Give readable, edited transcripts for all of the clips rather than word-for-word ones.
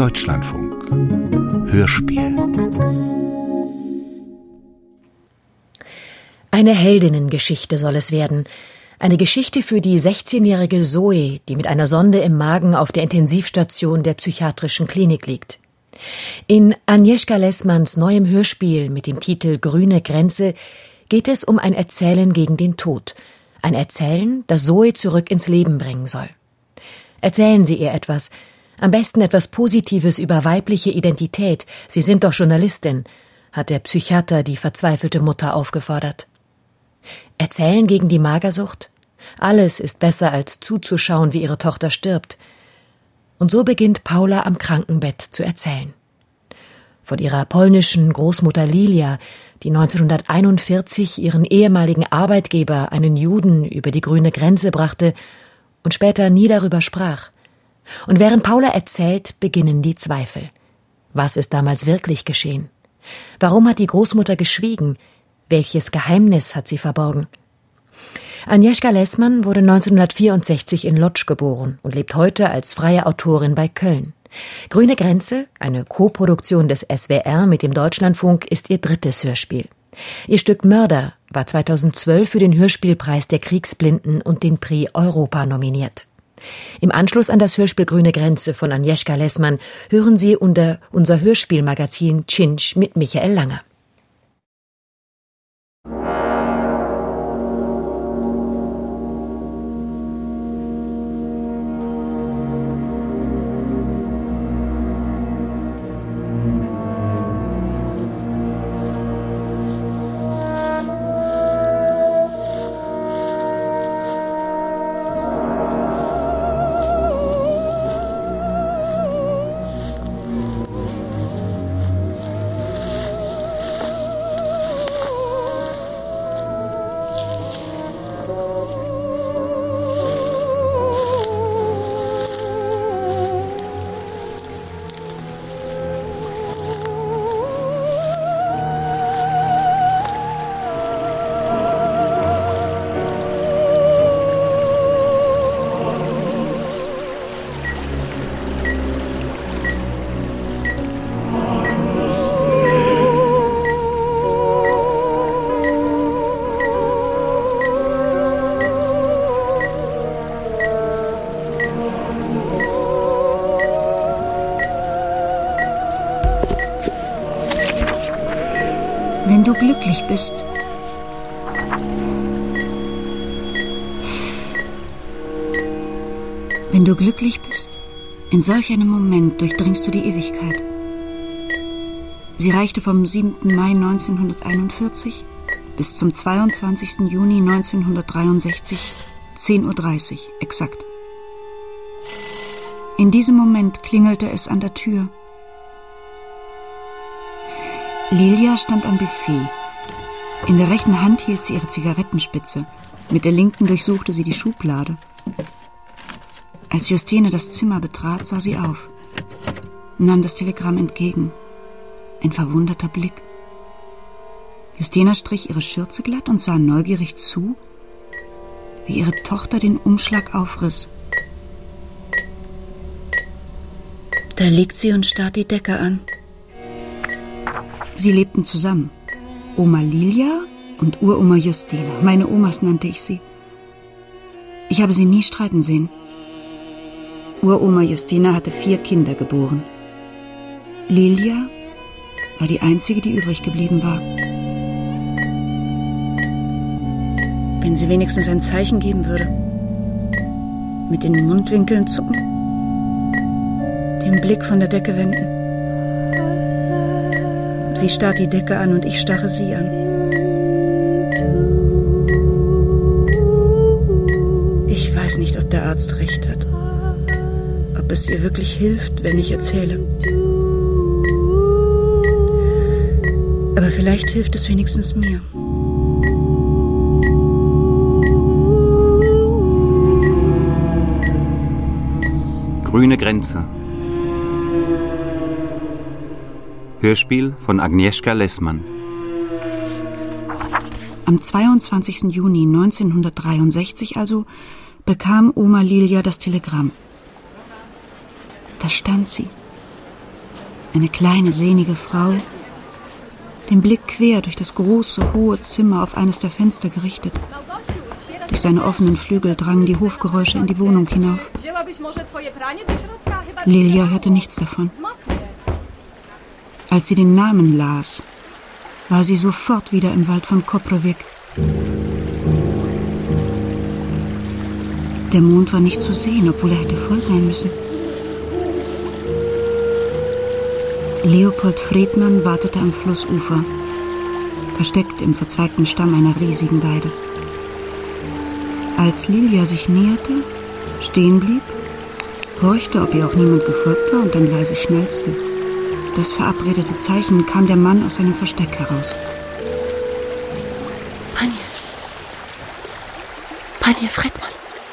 Deutschlandfunk Hörspiel. Eine Heldinnengeschichte soll es werden. Eine Geschichte für die 16-jährige Zoe, die mit einer Sonde im Magen auf der Intensivstation der psychiatrischen Klinik liegt. In Agnieszka Lessmanns neuem Hörspiel mit dem Titel Grüne Grenze geht es um ein Erzählen gegen den Tod. Ein Erzählen, das Zoe zurück ins Leben bringen soll. Erzählen Sie ihr etwas. Am besten etwas Positives über weibliche Identität. Sie sind doch Journalistin, hat der Psychiater die verzweifelte Mutter aufgefordert. Erzählen gegen die Magersucht? Alles ist besser, als zuzuschauen, wie ihre Tochter stirbt. Und so beginnt Paula am Krankenbett zu erzählen. Von ihrer polnischen Großmutter Lilia, die 1941 ihren ehemaligen Arbeitgeber, einen Juden, über die grüne Grenze brachte und später nie darüber sprach. Und während Paula erzählt, beginnen die Zweifel. Was ist damals wirklich geschehen? Warum hat die Großmutter geschwiegen? Welches Geheimnis hat sie verborgen? Agnieszka Lessmann wurde 1964 in Łódź geboren und lebt heute als freie Autorin bei Köln. Grüne Grenze, eine Koproduktion des SWR mit dem Deutschlandfunk, ist ihr drittes Hörspiel. Ihr Stück Mörder war 2012 für den Hörspielpreis der Kriegsblinden und den Prix Europa nominiert. Im Anschluss an das Hörspiel Grüne Grenze von Agnieszka Lessmann hören Sie unser Hörspielmagazin Cinch mit Michael Langer. Wenn du glücklich bist. Wenn du glücklich bist, in solch einem Moment durchdringst du die Ewigkeit. Sie reichte vom 7. Mai 1941 bis zum 22. Juni 1963, 10:30 Uhr, exakt. In diesem Moment klingelte es an der Tür. Lilia stand am Buffet. In der rechten Hand hielt sie ihre Zigarettenspitze. Mit der linken durchsuchte sie die Schublade. Als Justine das Zimmer betrat, sah sie auf, nahm das Telegramm entgegen. Ein verwunderter Blick. Justina strich ihre Schürze glatt und sah neugierig zu, wie ihre Tochter den Umschlag aufriss. Da liegt sie und starrt die Decke an. Sie lebten zusammen. Oma Lilia und Uroma Justina. Meine Omas nannte ich sie. Ich habe sie nie streiten sehen. Uroma Justina hatte 4 Kinder geboren. Lilia war die einzige, die übrig geblieben war. Wenn sie wenigstens ein Zeichen geben würde. Mit den Mundwinkeln zucken. Den Blick von der Decke wenden. Sie starrt die Decke an und ich starre sie an. Ich weiß nicht, ob der Arzt recht hat. Ob es ihr wirklich hilft, wenn ich erzähle. Aber vielleicht hilft es wenigstens mir. Grüne Grenze. Hörspiel von Agnieszka Lessmann. Am 22. Juni 1963 also bekam Oma Lilia das Telegramm. Da stand sie, Eine kleine, sehnige Frau, den Blick quer durch das große, hohe Zimmer auf eines der Fenster gerichtet. Durch seine offenen Flügel drangen die Hofgeräusche in die Wohnung hinauf. Lilia hörte nichts davon. Als sie den Namen las, war sie sofort wieder im Wald von Koprivik. Der Mond war nicht zu sehen, obwohl er hätte voll sein müssen. Leopold Friedmann wartete am Flussufer, versteckt im verzweigten Stamm einer riesigen Weide. Als Lilia sich näherte, stehen blieb, horchte, ob ihr auch niemand gefolgt war und dann leise schnalzte. Das verabredete Zeichen kam der Mann aus seinem Versteck heraus. Panie Friedmann.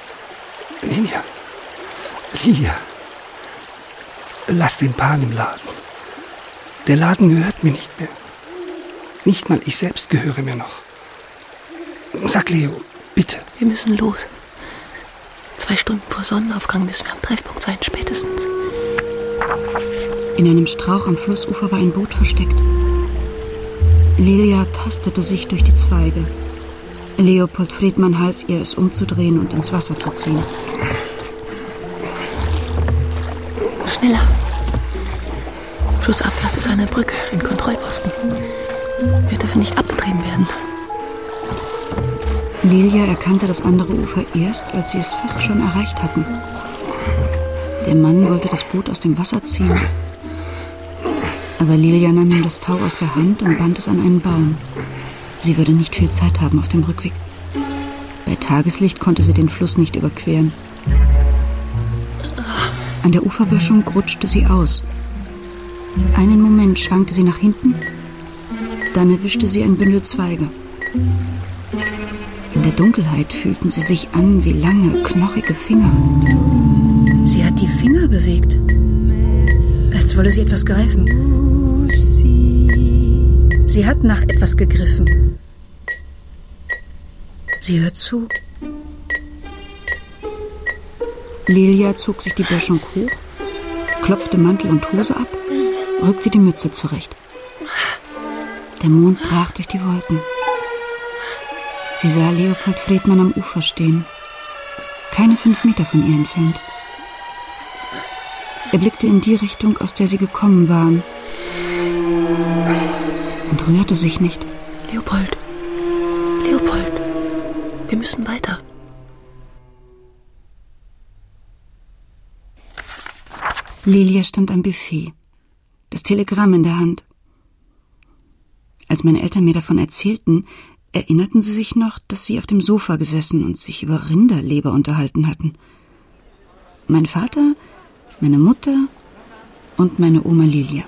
Lilia, lass den Pan im Laden. Der Laden gehört mir nicht mehr. Nicht mal ich selbst gehöre mir noch. Sag Leo, bitte. Wir müssen los. 2 Stunden vor Sonnenaufgang müssen wir am Treffpunkt sein, spätestens. In einem Strauch am Flussufer war ein Boot versteckt. Lilia tastete sich durch die Zweige. Leopold Friedmann half ihr, es umzudrehen und ins Wasser zu ziehen. Schneller. Flussabwärts ist eine Brücke, ein Kontrollposten. Wir dürfen nicht abgetrieben werden. Lilia erkannte das andere Ufer erst, als sie es fast schon erreicht hatten. Der Mann wollte das Boot aus dem Wasser ziehen. Aber Lilia nahm ihm das Tau aus der Hand und band es an einen Baum. Sie würde nicht viel Zeit haben auf dem Rückweg. Bei Tageslicht konnte sie den Fluss nicht überqueren. An der Uferböschung rutschte sie aus. Einen Moment schwankte sie nach hinten, dann erwischte sie ein Bündel Zweige. In der Dunkelheit fühlten sie sich an wie lange, knochige Finger. Sie hat die Finger bewegt, als wolle sie etwas greifen. Sie hat nach etwas gegriffen. Sie hört zu. Lilia zog sich die Böschung hoch, klopfte Mantel und Hose ab, rückte die Mütze zurecht. Der Mond brach durch die Wolken. Sie sah Leopold Friedmann am Ufer stehen, keine 5 Meter von ihr entfernt. Er blickte in die Richtung, aus der sie gekommen waren, und rührte sich nicht. Leopold, wir müssen weiter. Lilia stand am Buffet, das Telegramm in der Hand. Als meine Eltern mir davon erzählten, erinnerten sie sich noch, dass sie auf dem Sofa gesessen und sich über Rinderleber unterhalten hatten. Mein Vater, meine Mutter und meine Oma Lilia.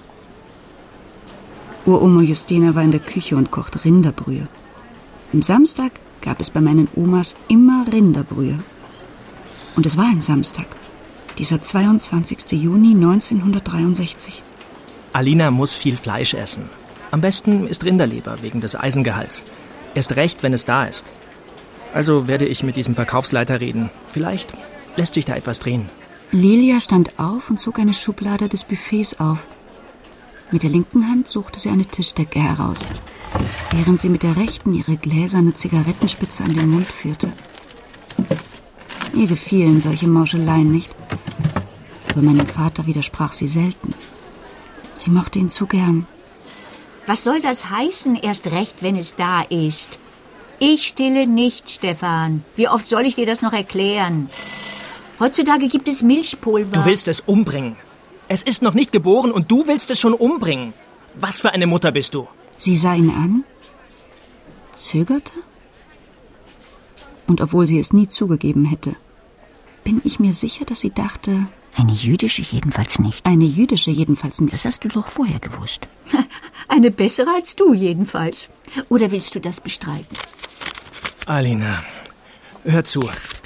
Uroma Justina war in der Küche und kochte Rinderbrühe. Am Samstag gab es bei meinen Omas immer Rinderbrühe. Und es war ein Samstag, dieser 22. Juni 1963. Alina muss viel Fleisch essen. Am besten ist Rinderleber wegen des Eisengehalts. Erst recht, wenn es da ist. Also werde ich mit diesem Verkaufsleiter reden. Vielleicht lässt sich da etwas drehen. Lilia stand auf und zog eine Schublade des Buffets auf. Mit der linken Hand suchte sie eine Tischdecke heraus, während sie mit der rechten ihre gläserne Zigarettenspitze an den Mund führte. Ihr gefielen solche Mauscheleien nicht, aber meinem Vater widersprach sie selten. Sie mochte ihn zu gern. Was soll das heißen, erst recht, wenn es da ist? Ich stille nicht, Stefan. Wie oft soll ich dir das noch erklären? Heutzutage gibt es Milchpulver. Du willst es umbringen. Es ist noch nicht geboren und du willst es schon umbringen. Was für eine Mutter bist du? Sie sah ihn an, zögerte, und obwohl sie es nie zugegeben hätte, bin ich mir sicher, dass sie dachte... Eine jüdische jedenfalls nicht. Eine jüdische jedenfalls nicht. Das hast du doch vorher gewusst. Eine bessere als du jedenfalls. Oder willst du das bestreiten? Alina, hör zu.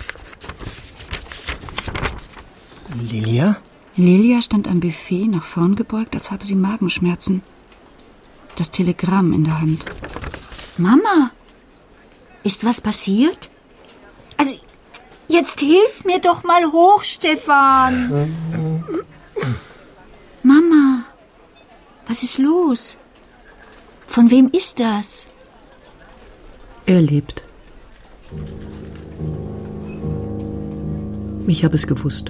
Lilia? Lilia stand am Buffet nach vorn gebeugt, als habe sie Magenschmerzen. Das Telegramm in der Hand. Mama, ist was passiert? Also, jetzt hilf mir doch mal hoch, Stefan. Mama, Was ist los? Von wem ist das? Er lebt. Ich habe es gewusst.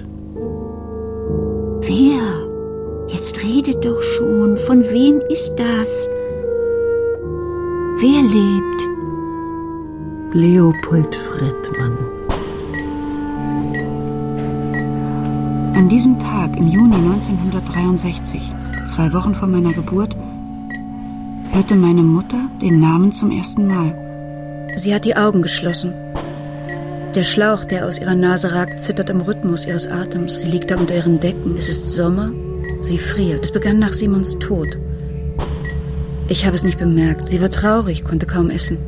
Wer? Jetzt redet doch schon. Von wem ist das? Wer lebt? Leopold Fredmann. An diesem Tag im Juni 1963, 2 Wochen vor meiner Geburt, hörte meine Mutter den Namen zum ersten Mal. Sie hat die Augen geschlossen. Der Schlauch, der aus ihrer Nase ragt, zittert im Rhythmus ihres Atems. Sie liegt da unter ihren Decken. Es ist Sommer. Sie friert. Es begann nach Simons Tod. Ich habe es nicht bemerkt. Sie war traurig, konnte kaum essen.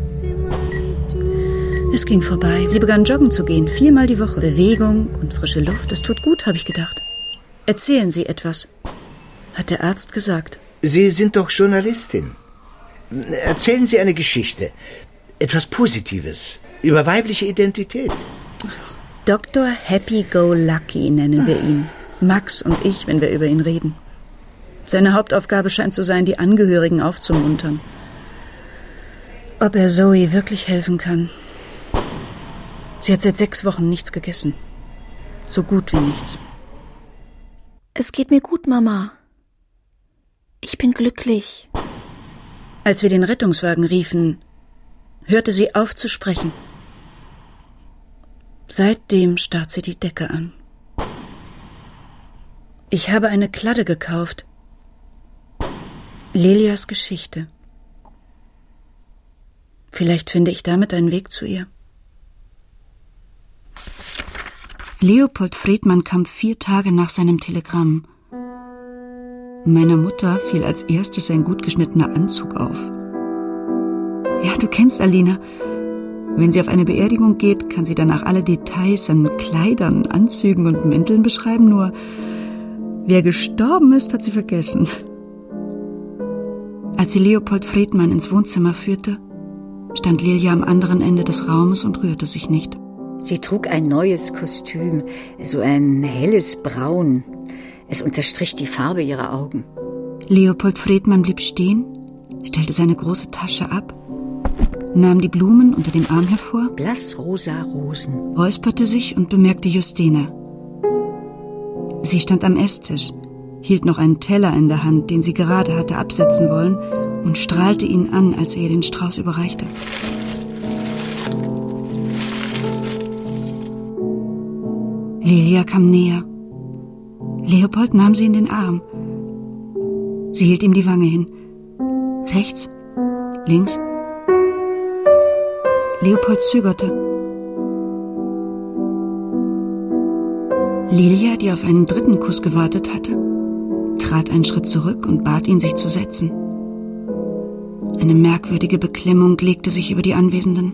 Es ging vorbei. Sie begann joggen zu gehen, 4-mal die Woche. Bewegung und frische Luft, das tut gut, habe ich gedacht. Erzählen Sie etwas, hat der Arzt gesagt. Sie sind doch Journalistin. Erzählen Sie eine Geschichte. Etwas Positives. Über weibliche Identität. Dr. Happy-Go-Lucky nennen wir ihn. Max und ich, wenn wir über ihn reden. Seine Hauptaufgabe scheint zu sein, die Angehörigen aufzumuntern. Ob er Zoe wirklich helfen kann? Sie hat seit 6 Wochen nichts gegessen. So gut wie nichts. Es geht mir gut, Mama. Ich bin glücklich. Als wir den Rettungswagen riefen, hörte sie auf zu sprechen. Seitdem starrt sie die Decke an. Ich habe eine Kladde gekauft. Lilias Geschichte. Vielleicht finde ich damit einen Weg zu ihr. Leopold Fredmann kam 4 Tage nach seinem Telegramm. Meiner Mutter fiel als erstes ein gut geschnittener Anzug auf. Ja, du kennst Alina. Wenn sie auf eine Beerdigung geht, kann sie danach alle Details an Kleidern, Anzügen und Mänteln beschreiben, nur wer gestorben ist, hat sie vergessen. Als sie Leopold Fredmann ins Wohnzimmer führte, stand Lilia am anderen Ende des Raumes und rührte sich nicht. Sie trug ein neues Kostüm, so ein helles Braun. Es unterstrich die Farbe ihrer Augen. Leopold Fredmann blieb stehen, stellte seine große Tasche ab, nahm die Blumen unter dem Arm hervor, blassrosa Rosen, räusperte sich und bemerkte Justina. Sie stand am Esstisch, hielt noch einen Teller in der Hand, den sie gerade hatte absetzen wollen, und strahlte ihn an, als er ihr den Strauß überreichte. Lilia kam näher. Leopold nahm sie in den Arm. Sie hielt ihm die Wange hin. Rechts, links. Leopold zögerte. Lilia, die auf einen 3. Kuss gewartet hatte, trat einen Schritt zurück und bat ihn, sich zu setzen. Eine merkwürdige Beklemmung legte sich über die Anwesenden.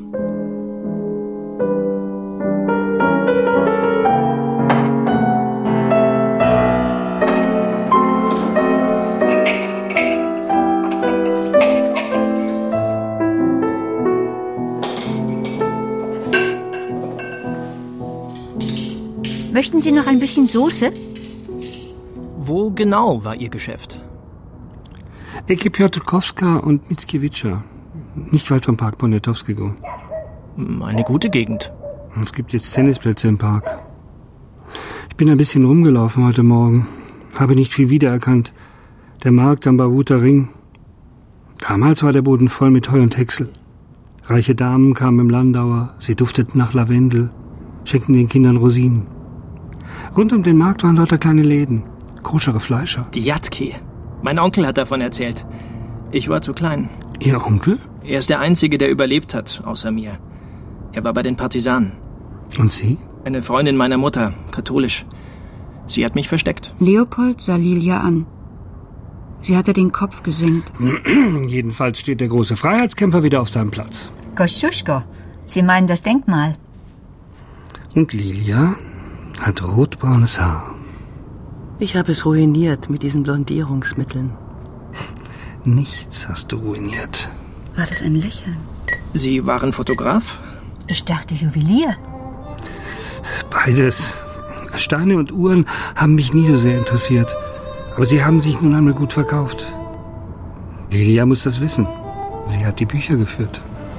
Möchten Sie noch ein bisschen Soße? Wo genau war Ihr Geschäft? Ecke Piotrkowska und Mickiewicza. Nicht weit vom Park Poniatowskiego. Eine gute Gegend. Es gibt jetzt Tennisplätze im Park. Ich bin ein bisschen rumgelaufen heute Morgen. Habe nicht viel wiedererkannt. Der Markt am Bavuter Ring. Damals war der Boden voll mit Heu und Häcksel. Reiche Damen kamen im Landauer. Sie dufteten nach Lavendel, schenkten den Kindern Rosinen. Rund um den Markt waren lauter kleine Läden. Koschere Fleischer. Die Jatki. Mein Onkel hat davon erzählt. Ich war zu klein. Ihr Onkel? Er ist der Einzige, der überlebt hat, außer mir. Er war bei den Partisanen. Und Sie? Eine Freundin meiner Mutter, katholisch. Sie hat mich versteckt. Leopold sah Lilia an. Sie hatte den Kopf gesenkt. Jedenfalls steht der große Freiheitskämpfer wieder auf seinem Platz. Kosciuszko. Sie meinen das Denkmal. Und Lilia hat rotbraunes Haar. Ich habe es ruiniert mit diesen Blondierungsmitteln. Nichts hast du ruiniert. War das ein Lächeln? Sie waren Fotograf? Ich dachte Juwelier. Beides. Steine und Uhren haben mich nie so sehr interessiert. Aber sie haben sich nun einmal gut verkauft. Lilia muss das wissen. Sie hat die Bücher geführt.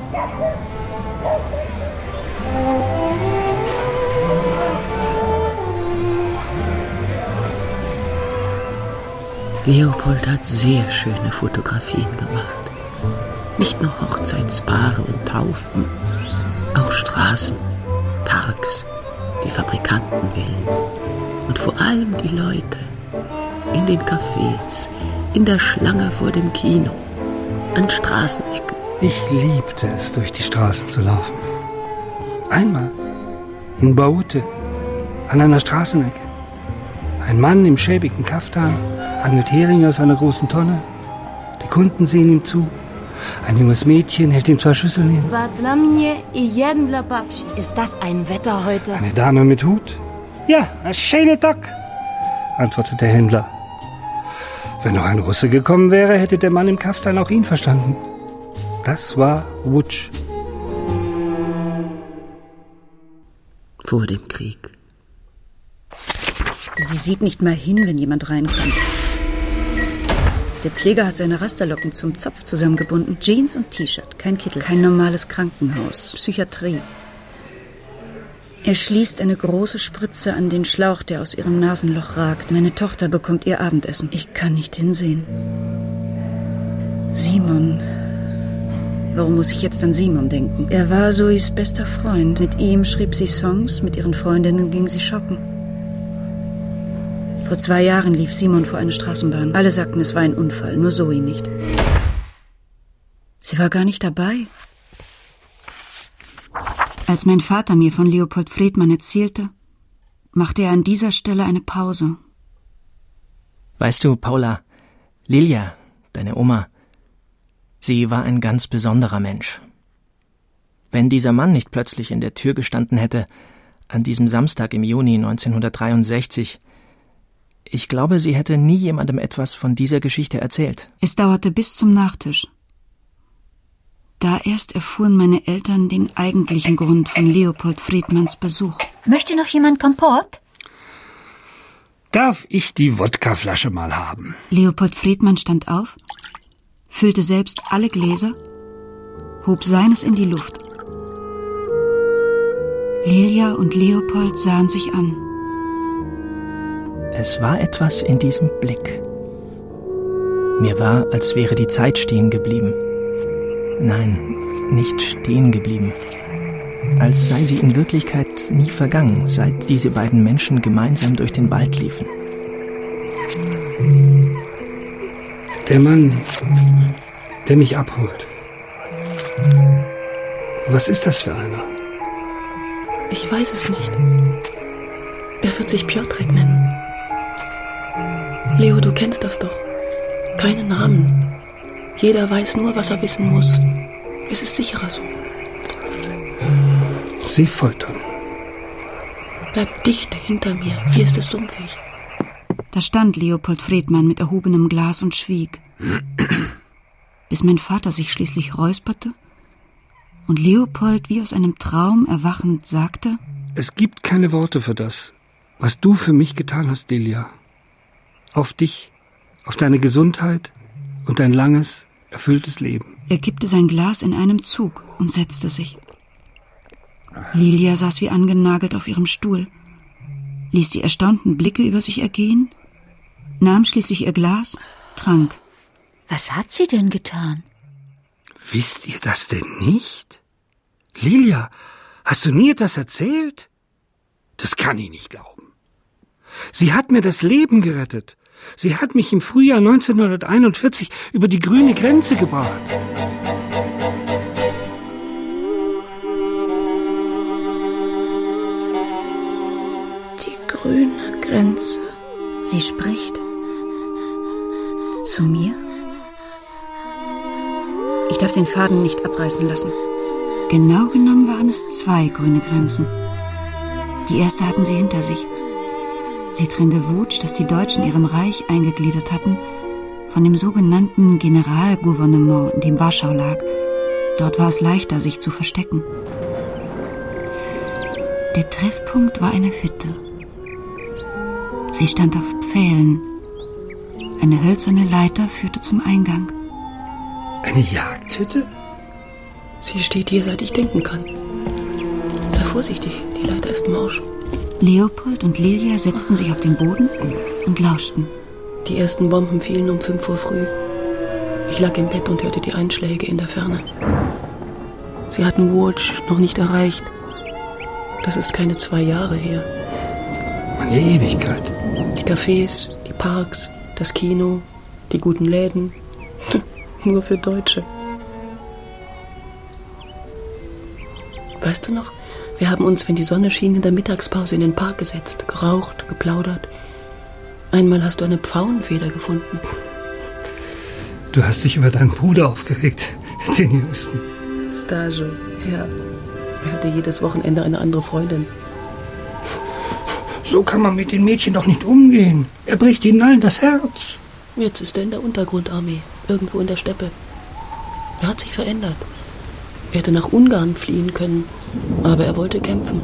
Leopold hat sehr schöne Fotografien gemacht. Nicht nur Hochzeitspaare und Taufen, auch Straßen, Parks, die Fabrikantenvillen und vor allem die Leute in den Cafés, in der Schlange vor dem Kino, an Straßenecken. Ich liebte es, durch die Straßen zu laufen. Einmal in Baute, an einer Straßenecke. Ein Mann im schäbigen Kaftan angelt Heringe aus einer großen Tonne. Die Kunden sehen ihm zu. Ein junges Mädchen hält ihm 2 Schüsseln hin. Ist das ein Wetter heute? Eine Dame mit Hut? Ja, ein schöner Tag, antwortet der Händler. Wenn noch ein Russe gekommen wäre, hätte der Mann im Kaftan auch ihn verstanden. Das war Łódź. Vor dem Krieg. Sie sieht nicht mal hin, wenn jemand reinkommt. Der Pfleger hat seine Rasterlocken zum Zopf zusammengebunden. Jeans und T-Shirt, kein Kittel, kein normales Krankenhaus, Psychiatrie. Er schließt eine große Spritze an den Schlauch, der aus ihrem Nasenloch ragt. Meine Tochter bekommt ihr Abendessen. Ich kann nicht hinsehen. Simon. Warum muss ich jetzt an Simon denken? Er war Zoes bester Freund. Mit ihm schrieb sie Songs, mit ihren Freundinnen ging sie shoppen. Vor 2 Jahren lief Simon vor eine Straßenbahn. Alle sagten, es war ein Unfall, nur Zoe nicht. Sie war gar nicht dabei. Als mein Vater mir von Leopold Friedmann erzählte, machte er an dieser Stelle eine Pause. Weißt du, Paula, Lilia, deine Oma, sie war ein ganz besonderer Mensch. Wenn dieser Mann nicht plötzlich in der Tür gestanden hätte, an diesem Samstag im Juni 1963, ich glaube, sie hätte nie jemandem etwas von dieser Geschichte erzählt. Es dauerte bis zum Nachtisch. Da erst erfuhren meine Eltern den eigentlichen Grund von Leopold Friedmanns Besuch. Möchte noch jemand Kompott? Darf ich die Wodkaflasche mal haben? Leopold Friedmann stand auf, füllte selbst alle Gläser, hob seines in die Luft. Lilia und Leopold sahen sich an. Es war etwas in diesem Blick. Mir war, als wäre die Zeit stehen geblieben. Nein, nicht stehen geblieben. Als sei sie in Wirklichkeit nie vergangen, seit diese beiden Menschen gemeinsam durch den Wald liefen. Der Mann, der mich abholt. Was ist das für einer? Ich weiß es nicht. Er wird sich Piotrek nennen. Leo, du kennst das doch. Keine Namen. Jeder weiß nur, was er wissen muss. Es ist sicherer so. Sie foltern. Bleib dicht hinter mir. Hier ist es sumpfig. Da stand Leopold Friedmann mit erhobenem Glas und schwieg. Bis mein Vater sich schließlich räusperte und Leopold wie aus einem Traum erwachend sagte: Es gibt keine Worte für das, was du für mich getan hast, Lilia. Auf dich, auf deine Gesundheit und dein langes, erfülltes Leben. Er kippte sein Glas in einem Zug und setzte sich. Lilia saß wie angenagelt auf ihrem Stuhl, ließ die erstaunten Blicke über sich ergehen, nahm schließlich ihr Glas, trank. Was hat sie denn getan? Wisst ihr das denn nicht? Lilia, hast du mir das erzählt? Das kann ich nicht glauben. Sie hat mir das Leben gerettet. Sie hat mich im Frühjahr 1941 über die grüne Grenze gebracht. Die grüne Grenze. Sie spricht. Zu mir? Ich darf den Faden nicht abreißen lassen. Genau genommen waren es 2 grüne Grenzen. Die erste hatten sie hinter sich. Sie trennte Łódź, das die Deutschen ihrem Reich eingegliedert hatten, von dem sogenannten Generalgouvernement, in dem Warschau lag. Dort war es leichter, sich zu verstecken. Der Treffpunkt war eine Hütte. Sie stand auf Pfählen. Eine hölzerne Leiter führte zum Eingang. Eine Jagdhütte? Sie steht hier, seit ich denken kann. Sei vorsichtig, die Leiter ist morsch. Leopold und Lilia setzten sich auf den Boden und lauschten. Die ersten Bomben fielen um 5 Uhr früh. Ich lag im Bett und hörte die Einschläge in der Ferne. Sie hatten Łódź noch nicht erreicht. Das ist keine 2 Jahre her. Eine Ewigkeit. Die Cafés, die Parks, das Kino, die guten Läden. Nur für Deutsche. Weißt du noch, wir haben uns, wenn die Sonne schien, in der Mittagspause in den Park gesetzt, geraucht, geplaudert. Einmal hast du eine Pfauenfeder gefunden. Du hast dich über deinen Bruder aufgeregt, den Jüngsten. Stage, ja. Er hatte jedes Wochenende eine andere Freundin. So kann man mit den Mädchen doch nicht umgehen. Er bricht ihnen allen das Herz. Jetzt ist er in der Untergrundarmee, irgendwo in der Steppe. Er hat sich verändert. Er hätte nach Ungarn fliehen können, aber er wollte kämpfen.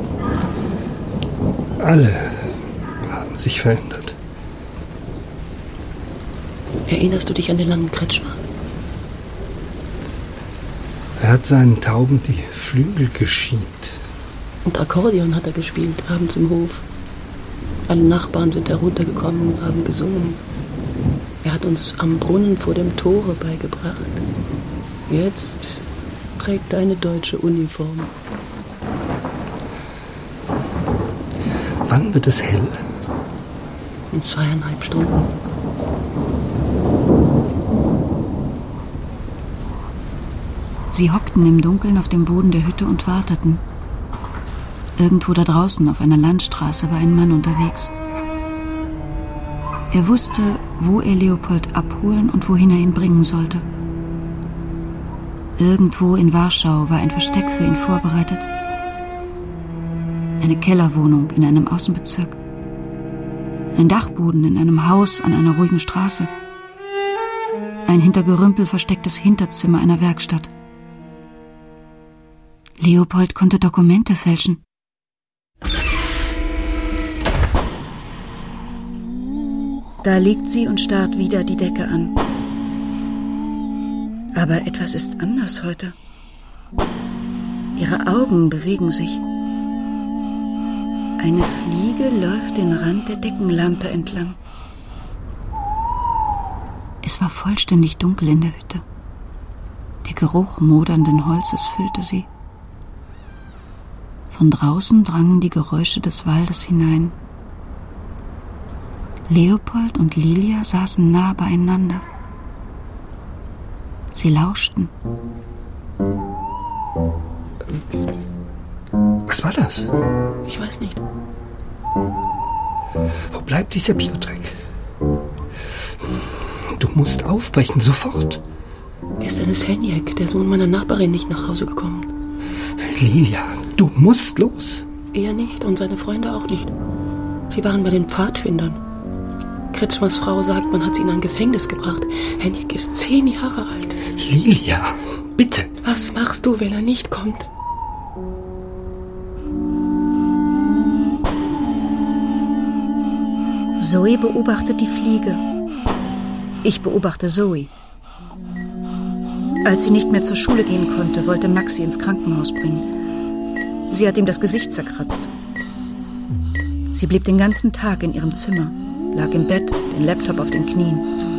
Alle haben sich verändert. Erinnerst du dich an den langen Kretschmer? Er hat seinen Tauben die Flügel geschient. Und Akkordeon hat er gespielt, abends im Hof. Alle Nachbarn sind heruntergekommen und haben gesungen. Er hat uns am Brunnen vor dem Tore beigebracht. Jetzt trägt er eine deutsche Uniform. Wann wird es hell? In 2,5 Stunden. Sie hockten im Dunkeln auf dem Boden der Hütte und warteten. Irgendwo da draußen auf einer Landstraße war ein Mann unterwegs. Er wusste, wo er Leopold abholen und wohin er ihn bringen sollte. Irgendwo in Warschau war ein Versteck für ihn vorbereitet. Eine Kellerwohnung in einem Außenbezirk. Ein Dachboden in einem Haus an einer ruhigen Straße. Ein hinter Gerümpel verstecktes Hinterzimmer einer Werkstatt. Leopold konnte Dokumente fälschen. Da liegt sie und starrt wieder die Decke an. Aber etwas ist anders heute. Ihre Augen bewegen sich. Eine Fliege läuft den Rand der Deckenlampe entlang. Es war vollständig dunkel in der Hütte. Der Geruch modernden Holzes füllte sie. Von draußen drangen die Geräusche des Waldes hinein. Leopold und Lilia saßen nah beieinander. Sie lauschten. Was war das? Ich weiß nicht. Wo bleibt dieser Piotrek? Du musst aufbrechen, sofort. Ist Dennis Henjek, der Sohn meiner Nachbarin, nicht nach Hause gekommen? Lilia, du musst los. Er nicht und seine Freunde auch nicht. Sie waren bei den Pfadfindern. Kretschmers Frau sagt, man hat sie in ein Gefängnis gebracht. Henjek ist 10 Jahre alt. Lilia, bitte. Was machst du, wenn er nicht kommt? Zoe beobachtet die Fliege. Ich beobachte Zoe. Als sie nicht mehr zur Schule gehen konnte, wollte Max sie ins Krankenhaus bringen. Sie hat ihm das Gesicht zerkratzt. Sie blieb den ganzen Tag in ihrem Zimmer, lag im Bett, den Laptop auf den Knien.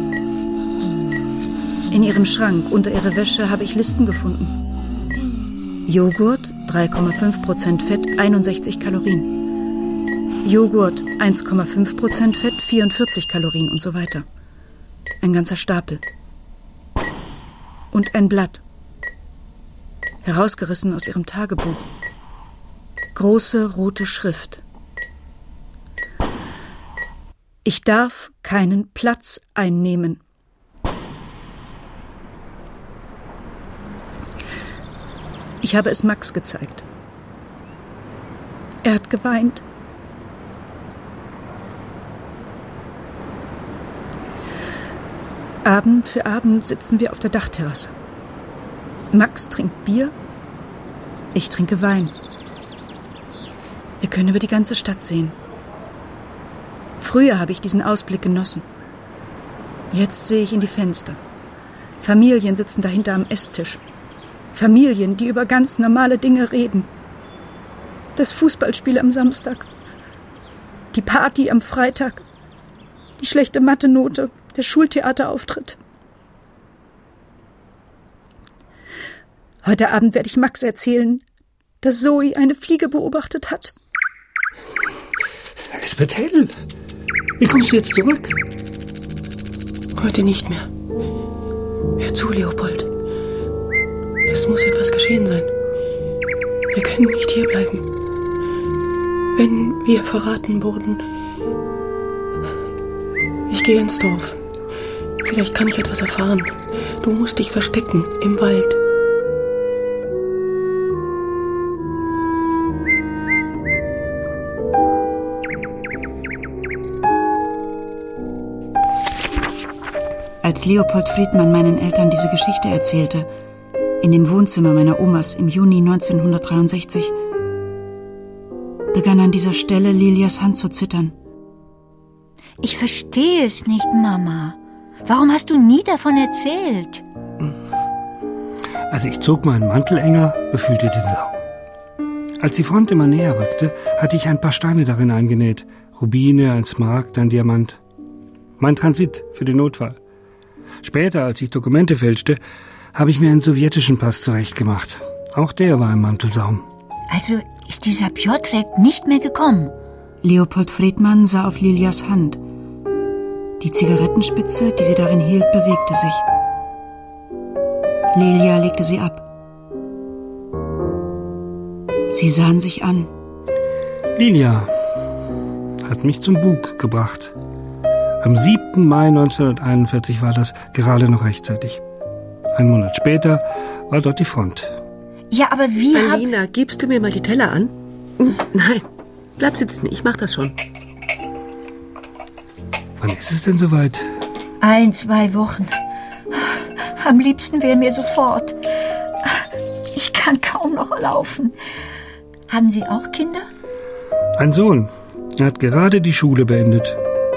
In ihrem Schrank unter ihrer Wäsche habe ich Listen gefunden. Joghurt, 3,5% Fett, 61 Kalorien. Joghurt, 1,5% Fett, 44 Kalorien und so weiter. Ein ganzer Stapel. Und ein Blatt, herausgerissen aus ihrem Tagebuch. Große rote Schrift. Ich darf keinen Platz einnehmen. Ich habe es Max gezeigt. Er hat geweint. Abend für Abend sitzen wir auf der Dachterrasse. Max trinkt Bier, ich trinke Wein. Wir können über die ganze Stadt sehen. Früher habe ich diesen Ausblick genossen. Jetzt sehe ich in die Fenster. Familien sitzen dahinter am Esstisch. Familien, die über ganz normale Dinge reden. Das Fußballspiel am Samstag. Die Party am Freitag. Die schlechte Mathe-Note. Der Schultheaterauftritt. Heute Abend werde ich Max erzählen, dass Zoe eine Fliege beobachtet hat. Es wird hell. Wie kommst du jetzt zurück? Heute nicht mehr. Hör zu, Leopold. Es muss etwas geschehen sein. Wir können nicht hierbleiben. Wenn wir verraten wurden... Ich gehe ins Dorf. Vielleicht kann ich etwas erfahren. Du musst dich verstecken im Wald. Als Leopold Friedmann meinen Eltern diese Geschichte erzählte, in dem Wohnzimmer meiner Omas im Juni 1963, begann an dieser Stelle Lilias Hand zu zittern. Ich verstehe es nicht, Mama. Warum hast du nie davon erzählt? Also ich zog meinen Mantel enger, befühlte den Saum. Als die Front immer näher rückte, hatte ich ein paar Steine darin eingenäht. Rubine, ein Smaragd, ein Diamant. Mein Transit für den Notfall. Später, als ich Dokumente fälschte, habe ich mir einen sowjetischen Pass zurechtgemacht. Auch der war im Mantelsaum. Also ist dieser Piotrek nicht mehr gekommen? Leopold Friedmann sah auf Lilias Hand. Die Zigarettenspitze, die sie darin hielt, bewegte sich. Lilia legte sie ab. Sie sahen sich an. Lilia hat mich zum Bug gebracht. Am 7. Mai 1941 war das, gerade noch rechtzeitig. Einen Monat später war dort die Front. Ja, aber wie... Alina, gibst du mir mal die Teller an? Nein, bleib sitzen, ich mach das schon. Wann ist es denn soweit? 1-2 Wochen. Am liebsten wäre mir sofort. Ich kann kaum noch laufen. Haben Sie auch Kinder? Ein Sohn. Er hat gerade die Schule beendet.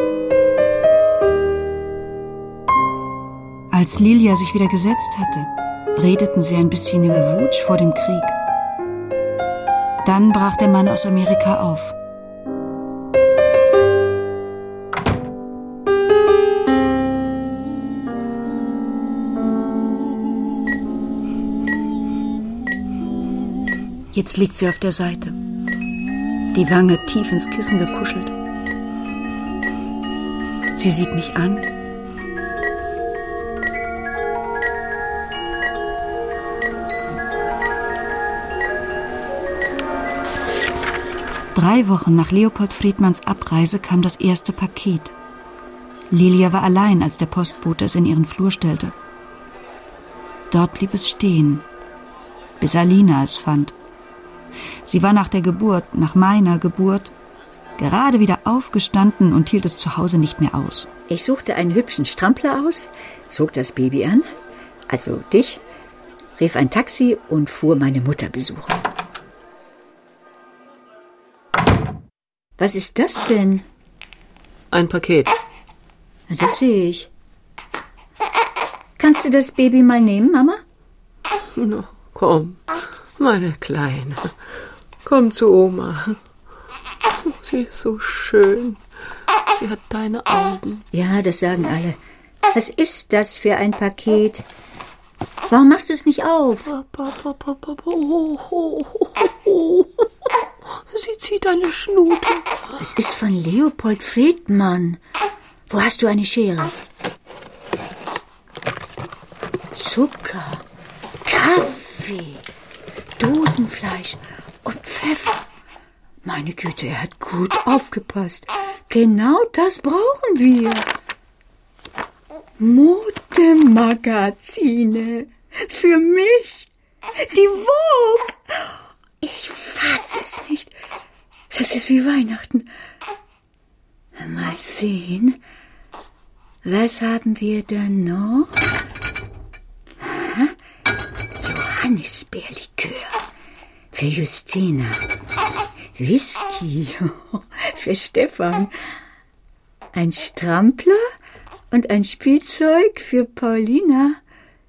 Als Lilia sich wieder gesetzt hatte, redeten sie ein bisschen über Wutsch vor dem Krieg. Dann brach der Mann aus Amerika auf. Jetzt liegt sie auf der Seite, die Wange tief ins Kissen gekuschelt. Sie sieht mich an. Drei Wochen nach Leopold Friedmanns Abreise kam das erste Paket. Lilia war allein, als der Postbote es in ihren Flur stellte. Dort blieb es stehen, bis Alina es fand. Sie war nach der Geburt, nach meiner Geburt, gerade wieder aufgestanden und hielt es zu Hause nicht mehr aus. Ich suchte einen hübschen Strampler aus, zog das Baby an, also dich, rief ein Taxi und fuhr meine Mutter besuchen. Was ist das denn? Ein Paket. Das sehe ich. Kannst du das Baby mal nehmen, Mama? No, komm, meine Kleine. Komm zu Oma. Sie ist so schön. Sie hat deine Augen. Ja, das sagen alle. Was ist das für ein Paket? Warum machst du es nicht auf? Sie zieht eine Schnute. Es ist von Leopold Friedmann. Wo hast du eine Schere? Zucker, Kaffee, Dosenfleisch und Pfeffer. Meine Güte, er hat gut aufgepasst. Genau das brauchen wir. Modemagazine. Für mich. Die Vogue. Ich fasse es nicht. Das ist wie Weihnachten. Mal sehen. Was haben wir da noch? Johannisbeerlikör. Für Justina. Whisky. Für Stefan. Ein Strampler und ein Spielzeug für Paulina.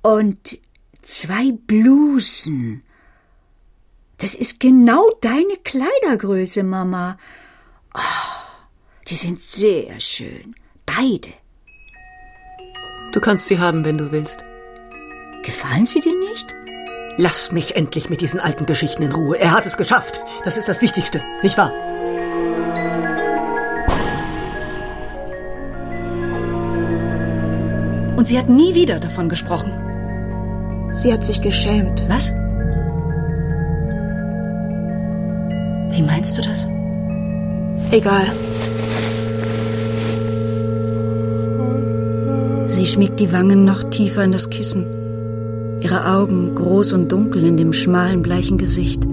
Und 2 Blusen. Das ist genau deine Kleidergröße, Mama. Oh, die sind sehr schön. Beide. Du kannst sie haben, wenn du willst. Gefallen sie dir nicht? Lass mich endlich mit diesen alten Geschichten in Ruhe. Er hat es geschafft. Das ist das Wichtigste, nicht wahr? Und sie hat nie wieder davon gesprochen. Sie hat sich geschämt. Was? Wie meinst du das? Egal. Sie schmiegt die Wangen noch tiefer in das Kissen. Ihre Augen groß und dunkel in dem schmalen, bleichen Gesicht.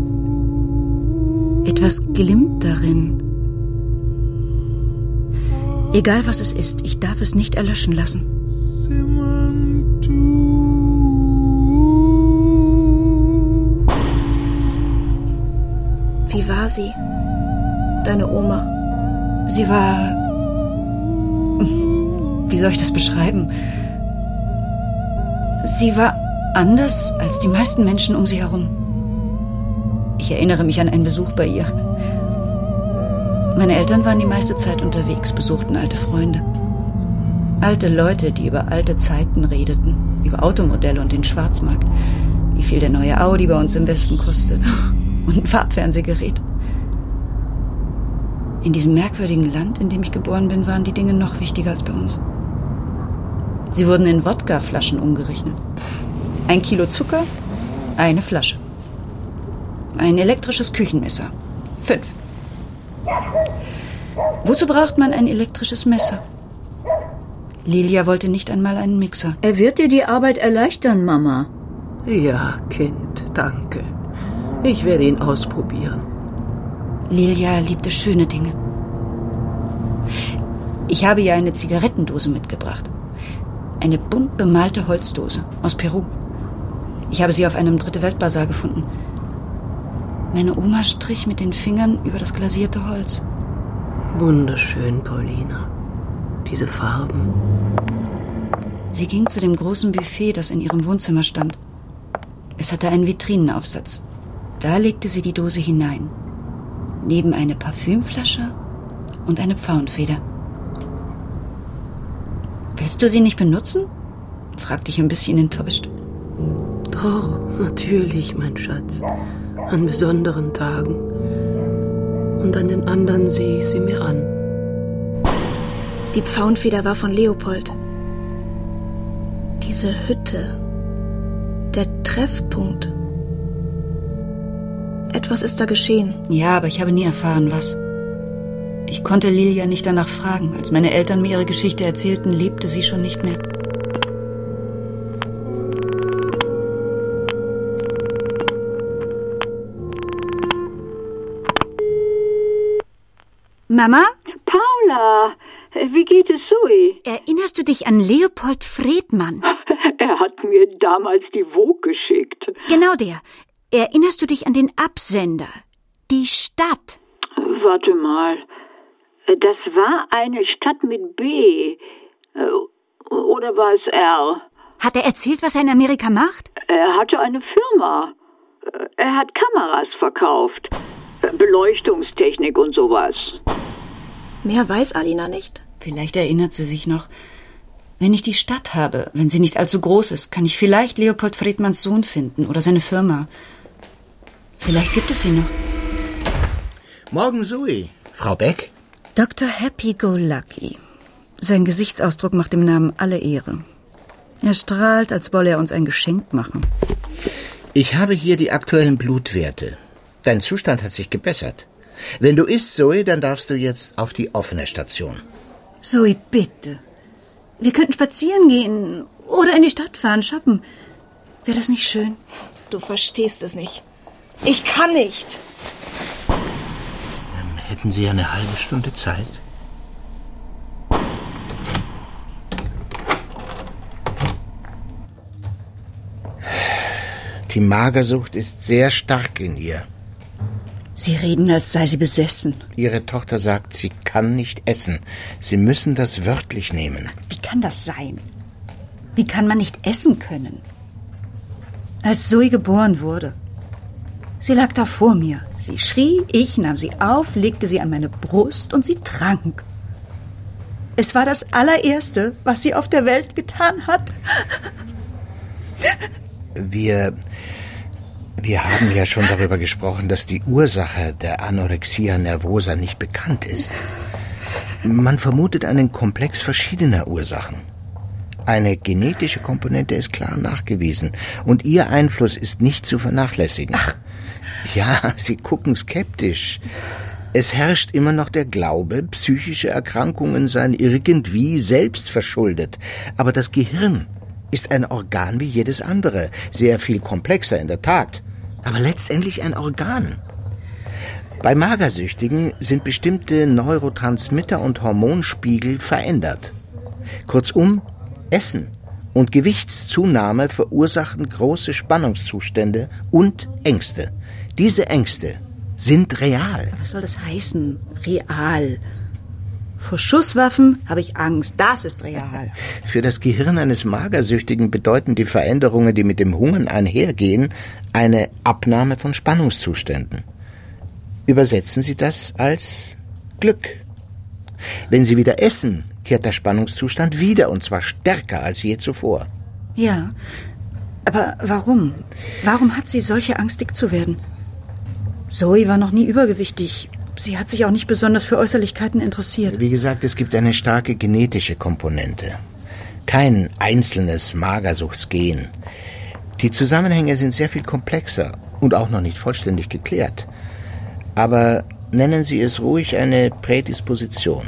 Etwas glimmt darin. Egal was es ist, ich darf es nicht erlöschen lassen. Wie war sie? Deine Oma? Sie war... Wie soll ich das beschreiben? Sie war anders als die meisten Menschen um sie herum. Ich erinnere mich an einen Besuch bei ihr. Meine Eltern waren die meiste Zeit unterwegs, besuchten alte Freunde. Alte Leute, die über alte Zeiten redeten, über Automodelle und den Schwarzmarkt, wie viel der neue Audi bei uns im Westen kostet und ein Farbfernsehgerät. In diesem merkwürdigen Land, in dem ich geboren bin, waren die Dinge noch wichtiger als bei uns. Sie wurden in Wodkaflaschen umgerechnet. 1 Kilo Zucker, eine Flasche. Ein elektrisches Küchenmesser, 5. Wozu braucht man ein elektrisches Messer? Lilia wollte nicht einmal einen Mixer. Er wird dir die Arbeit erleichtern, Mama. Ja, Kind, danke. Ich werde ihn ausprobieren. Lilia liebte schöne Dinge. Ich habe ihr eine Zigarettendose mitgebracht. Eine bunt bemalte Holzdose aus Peru. Ich habe sie auf einem Dritte-Welt-Basar gefunden. Meine Oma strich mit den Fingern über das glasierte Holz. Wunderschön, Paulina. Diese Farben. Sie ging zu dem großen Buffet, das in ihrem Wohnzimmer stand. Es hatte einen Vitrinenaufsatz. Da legte sie die Dose hinein. Neben eine Parfümflasche und eine Pfauenfeder. Willst du sie nicht benutzen? Fragte ich ein bisschen enttäuscht. Doch, natürlich, mein Schatz. An besonderen Tagen. Und an den anderen sehe ich sie mir an. Die Pfauenfeder war von Leopold. Diese Hütte. Der Treffpunkt. Etwas ist da geschehen. Ja, aber ich habe nie erfahren, was. Ich konnte Lilia nicht danach fragen. Als meine Eltern mir ihre Geschichte erzählten, lebte sie schon nicht mehr. Mama? Paula, wie geht es Zoe? Erinnerst du dich an Leopold Fredmann? Er hat mir damals die Vogue geschickt. Genau der. Erinnerst du dich an den Absender? Die Stadt. Warte mal. Das war eine Stadt mit B. Oder war es R? Hat er erzählt, was er in Amerika macht? Er hatte eine Firma. Er hat Kameras verkauft. Beleuchtungstechnik und sowas. Mehr weiß Alina nicht. Vielleicht erinnert sie sich noch. Wenn ich die Stadt habe, wenn sie nicht allzu groß ist, kann ich vielleicht Leopold Fredmanns Sohn finden oder seine Firma. Vielleicht gibt es sie noch. Morgen, Zoe. Frau Beck? Dr. Happy-Go-Lucky. Sein Gesichtsausdruck macht dem Namen alle Ehre. Er strahlt, als wolle er uns ein Geschenk machen. Ich habe hier die aktuellen Blutwerte. Dein Zustand hat sich gebessert. Wenn du isst, Zoe, dann darfst du jetzt auf die offene Station. Zoe, bitte. Wir könnten spazieren gehen oder in die Stadt fahren, shoppen. Wäre das nicht schön? Du verstehst es nicht. Ich kann nicht. Hätten Sie eine halbe Stunde Zeit? Die Magersucht ist sehr stark in ihr. Sie reden, als sei sie besessen. Ihre Tochter sagt, sie kann nicht essen. Sie müssen das wörtlich nehmen. Wie kann das sein? Wie kann man nicht essen können? Als Zoe geboren wurde, sie lag da vor mir. Sie schrie, ich nahm sie auf, legte sie an meine Brust und sie trank. Es war das allererste, was sie auf der Welt getan hat. Wir haben ja schon darüber gesprochen, dass die Ursache der Anorexia nervosa nicht bekannt ist. Man vermutet einen Komplex verschiedener Ursachen. Eine genetische Komponente ist klar nachgewiesen und ihr Einfluss ist nicht zu vernachlässigen. Ach. Ja, Sie gucken skeptisch. Es herrscht immer noch der Glaube, psychische Erkrankungen seien irgendwie selbst verschuldet. Aber das Gehirn ist ein Organ wie jedes andere. Sehr viel komplexer in der Tat. Aber letztendlich ein Organ. Bei Magersüchtigen sind bestimmte Neurotransmitter und Hormonspiegel verändert. Kurzum, Essen und Gewichtszunahme verursachen große Spannungszustände und Ängste. Diese Ängste sind real. Was soll das heißen? Real. Vor Schusswaffen habe ich Angst. Das ist real. Für das Gehirn eines Magersüchtigen bedeuten die Veränderungen, die mit dem Hungern einhergehen, eine Abnahme von Spannungszuständen. Übersetzen Sie das als Glück. Wenn Sie wieder essen, kehrt der Spannungszustand wieder, und zwar stärker als je zuvor. Ja, aber warum? Warum hat sie solche Angst, dick zu werden? Zoe war noch nie übergewichtig. Sie hat sich auch nicht besonders für Äußerlichkeiten interessiert. Wie gesagt, es gibt eine starke genetische Komponente. Kein einzelnes Magersuchtsgen. Die Zusammenhänge sind sehr viel komplexer und auch noch nicht vollständig geklärt. Aber nennen Sie es ruhig eine Prädisposition.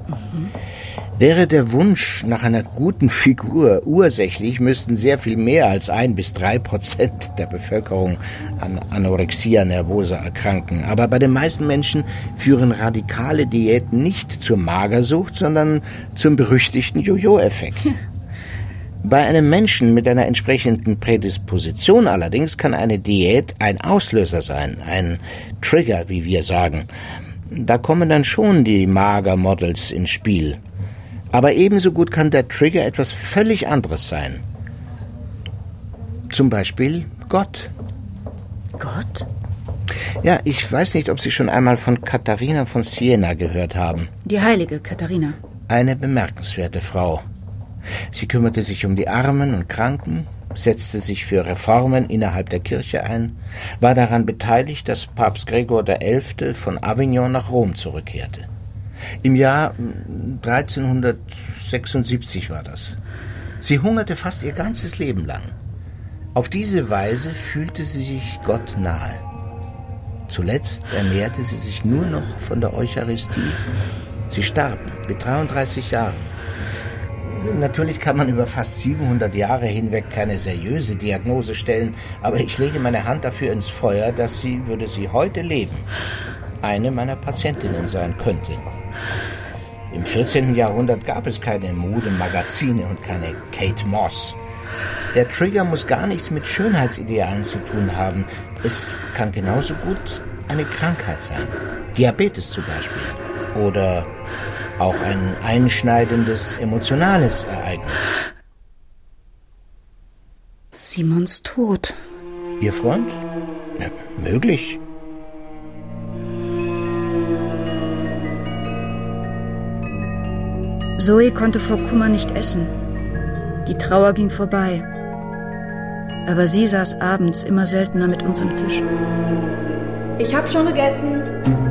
Wäre der Wunsch nach einer guten Figur ursächlich, müssten sehr viel mehr als 1-3% der Bevölkerung an Anorexia nervosa erkranken. Aber bei den meisten Menschen führen radikale Diäten nicht zur Magersucht, sondern zum berüchtigten Jojo-Effekt. Bei einem Menschen mit einer entsprechenden Prädisposition allerdings kann eine Diät ein Auslöser sein, ein Trigger, wie wir sagen. Da kommen dann schon die Magermodels ins Spiel. Aber ebenso gut kann der Trigger etwas völlig anderes sein. Zum Beispiel Gott. Gott? Ja, ich weiß nicht, ob Sie schon einmal von Katharina von Siena gehört haben. Die heilige Katharina. Eine bemerkenswerte Frau. Sie kümmerte sich um die Armen und Kranken, setzte sich für Reformen innerhalb der Kirche ein, war daran beteiligt, dass Papst Gregor XI. Von Avignon nach Rom zurückkehrte. Im Jahr 1376 war das. Sie hungerte fast ihr ganzes Leben lang. Auf diese Weise fühlte sie sich Gott nahe. Zuletzt ernährte sie sich nur noch von der Eucharistie. Sie starb mit 33 Jahren. Natürlich kann man über fast 700 Jahre hinweg keine seriöse Diagnose stellen, aber ich lege meine Hand dafür ins Feuer, dass sie, würde sie heute leben, eine meiner Patientinnen sein könnte. Im 14. Jahrhundert gab es keine Modemagazine und keine Kate Moss. Der Trigger muss gar nichts mit Schönheitsidealen zu tun haben. Es kann genauso gut eine Krankheit sein. Diabetes zum Beispiel. Oder auch ein einschneidendes emotionales Ereignis. Simons Tod. Ihr Freund? Ja, möglich. Zoe konnte vor Kummer nicht essen. Die Trauer ging vorbei. Aber sie saß abends immer seltener mit uns am Tisch. Ich habe schon gegessen.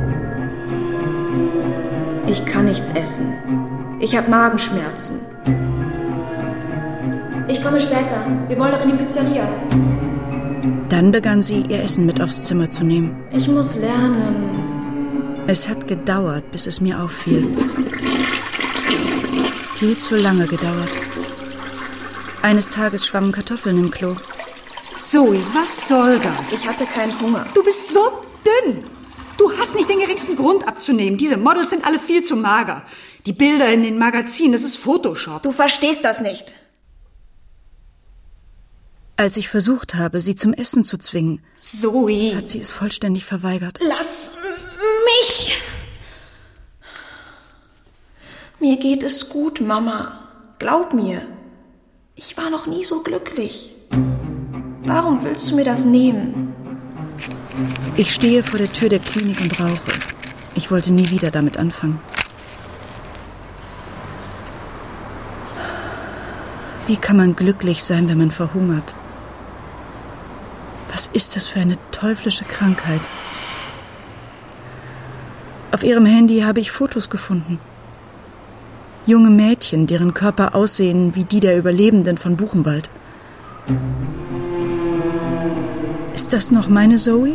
Ich kann nichts essen. Ich habe Magenschmerzen. Ich komme später. Wir wollen noch in die Pizzeria. Dann begann sie, ihr Essen mit aufs Zimmer zu nehmen. Ich muss lernen. Es hat gedauert, bis es mir auffiel. Viel zu lange gedauert. Eines Tages schwammen Kartoffeln im Klo. Zoe, was soll das? Ich hatte keinen Hunger. Du bist so dünn. Du hast nicht den geringsten Grund abzunehmen. Diese Models sind alle viel zu mager. Die Bilder in den Magazinen, das ist Photoshop. Du verstehst das nicht. Als ich versucht habe, sie zum Essen zu zwingen, Zoe, hat sie es vollständig verweigert. Lass mich! Mir geht es gut, Mama. Glaub mir. Ich war noch nie so glücklich. Warum willst du mir das nehmen? Ich stehe vor der Tür der Klinik und rauche. Ich wollte nie wieder damit anfangen. Wie kann man glücklich sein, wenn man verhungert? Was ist das für eine teuflische Krankheit? Auf ihrem Handy habe ich Fotos gefunden. Junge Mädchen, deren Körper aussehen wie die der Überlebenden von Buchenwald. Ist das noch meine Zoe?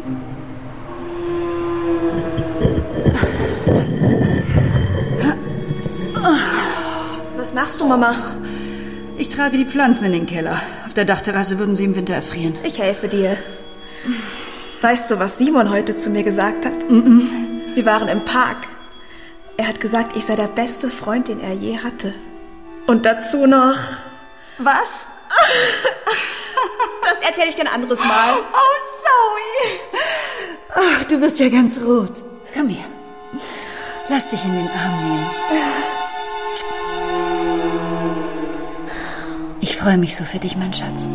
Was machst du, Mama? Ich trage die Pflanzen in den Keller. Auf der Dachterrasse würden sie im Winter erfrieren. Ich helfe dir. Weißt du, was Simon heute zu mir gesagt hat? Wir waren im Park. Er hat gesagt, ich sei der beste Freund, den er je hatte. Und dazu noch... Was? Das erzähle ich dir ein anderes Mal. Oh, Zoe! Ach, du wirst ja ganz rot. Komm her. Lass dich in den Arm nehmen. Ich freue mich so für dich, mein Schatz.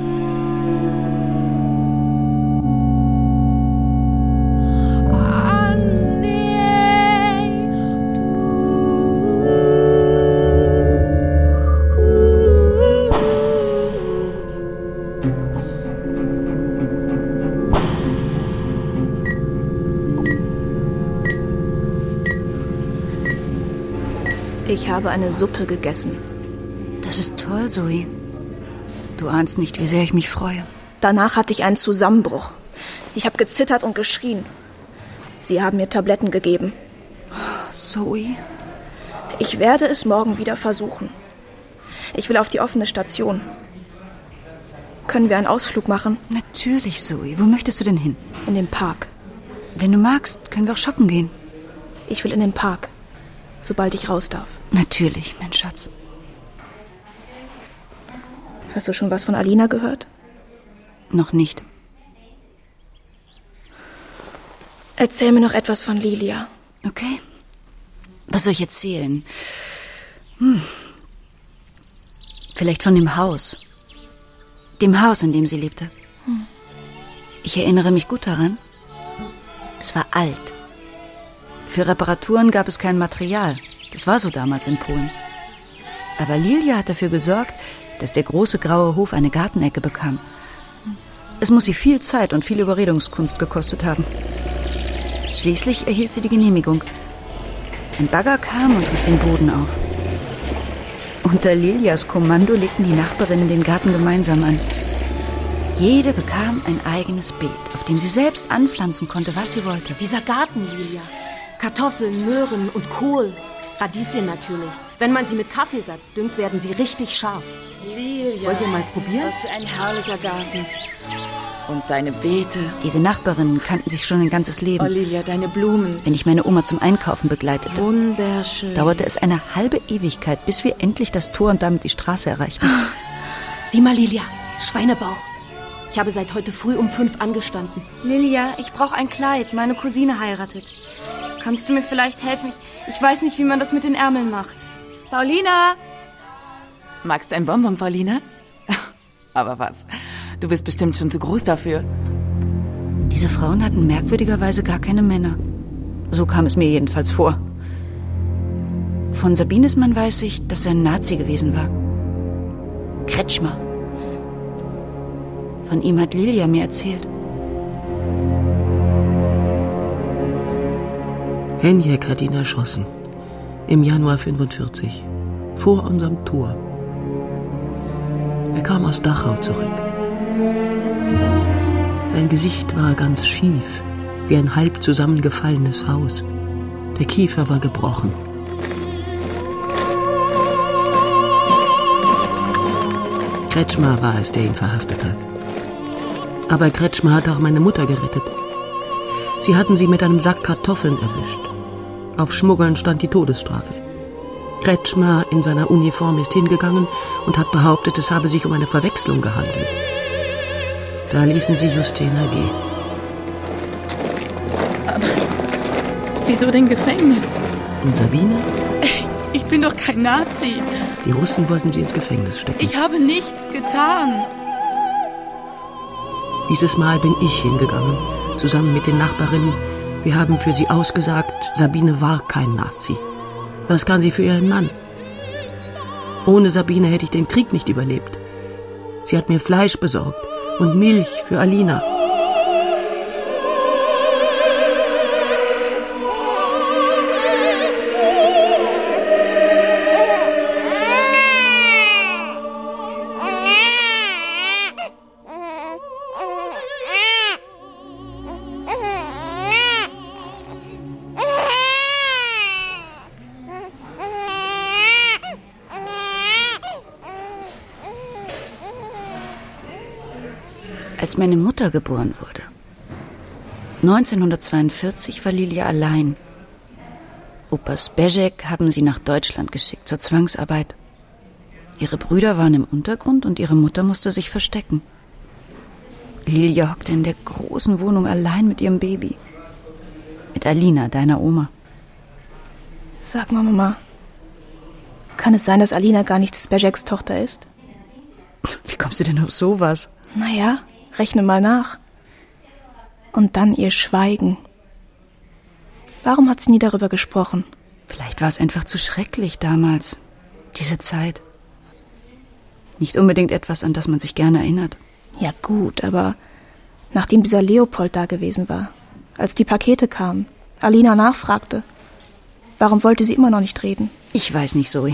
Ich habe eine Suppe gegessen. Das ist toll, Zoe. Du ahnst nicht, wie sehr ich mich freue. Danach hatte ich einen Zusammenbruch. Ich habe gezittert und geschrien. Sie haben mir Tabletten gegeben. Zoe? Ich werde es morgen wieder versuchen. Ich will auf die offene Station. Können wir einen Ausflug machen? Natürlich, Zoe. Wo möchtest du denn hin? In den Park. Wenn du magst, können wir auch shoppen gehen. Ich will in den Park, sobald ich raus darf. Natürlich, mein Schatz. Hast du schon was von Alina gehört? Noch nicht. Erzähl mir noch etwas von Lilia. Okay. Was soll ich erzählen? Vielleicht von dem Haus. Dem Haus, in dem sie lebte. Ich erinnere mich gut daran. Es war alt. Für Reparaturen gab es kein Material. Das war so damals in Polen. Aber Lilia hat dafür gesorgt, dass der große graue Hof eine Gartenecke bekam. Es muss sie viel Zeit und viel Überredungskunst gekostet haben. Schließlich erhielt sie die Genehmigung. Ein Bagger kam und riss den Boden auf. Unter Lilias Kommando legten die Nachbarinnen den Garten gemeinsam an. Jede bekam ein eigenes Beet, auf dem sie selbst anpflanzen konnte, was sie wollte. Dieser Garten, Lilia. Kartoffeln, Möhren und Kohl. Radieschen natürlich. Wenn man sie mit Kaffeesatz düngt, werden sie richtig scharf. Lilia, wollt ihr mal probieren? Was für ein herrlicher Garten. Und deine Beete. Diese Nachbarinnen kannten sich schon ein ganzes Leben. Oh, Lilia, deine Blumen. Wenn ich meine Oma zum Einkaufen begleitete, wunderschön, dauerte es eine halbe Ewigkeit, bis wir endlich das Tor und damit die Straße erreichten. Sieh mal, Lilia, Schweinebauch. Ich habe seit heute früh um 5 angestanden. Lilia, ich brauche ein Kleid. Meine Cousine heiratet. Kannst du mir vielleicht helfen? Ich weiß nicht, wie man das mit den Ärmeln macht. Paulina! Magst du ein Bonbon, Paulina? Aber was? Du bist bestimmt schon zu groß dafür. Diese Frauen hatten merkwürdigerweise gar keine Männer. So kam es mir jedenfalls vor. Von Sabines Mann weiß ich, dass er ein Nazi gewesen war. Kretschmer. Von ihm hat Lilia mir erzählt. Henjek hat ihn erschossen. Im Januar 45. Vor unserem Tor. Er kam aus Dachau zurück. Sein Gesicht war ganz schief, wie ein halb zusammengefallenes Haus. Der Kiefer war gebrochen. Kretschmer war es, der ihn verhaftet hat. Aber Kretschmer hat auch meine Mutter gerettet. Sie hatten sie mit einem Sack Kartoffeln erwischt. Auf Schmuggeln stand die Todesstrafe. Kretschmer in seiner Uniform ist hingegangen und hat behauptet, es habe sich um eine Verwechslung gehandelt. Da ließen sie Justina gehen. Aber wieso denn Gefängnis? Und Sabine? Ich bin doch kein Nazi. Die Russen wollten sie ins Gefängnis stecken. Ich habe nichts getan. Dieses Mal bin ich hingegangen, zusammen mit den Nachbarinnen. Wir haben für sie ausgesagt, Sabine war kein Nazi. Was kann sie für ihren Mann? Ohne Sabine hätte ich den Krieg nicht überlebt. Sie hat mir Fleisch besorgt und Milch für Alina. Als meine Mutter geboren wurde, 1942, war Lilia allein. Opa Zbezek haben sie nach Deutschland geschickt zur Zwangsarbeit. Ihre Brüder waren im Untergrund und ihre Mutter musste sich verstecken. Lilia hockte in der großen Wohnung allein mit ihrem Baby. Mit Alina, deiner Oma. Sag mal, Mama, kann es sein, dass Alina gar nicht Zbezeks Tochter ist? Wie kommst du denn auf sowas? Naja, rechne mal nach. Und dann ihr Schweigen. Warum hat sie nie darüber gesprochen? Vielleicht war es einfach zu schrecklich damals. Diese Zeit. Nicht unbedingt etwas, an das man sich gerne erinnert. Ja gut, aber nachdem dieser Leopold da gewesen war, als die Pakete kamen, Alina nachfragte, warum wollte sie immer noch nicht reden? Ich weiß nicht, Zoe.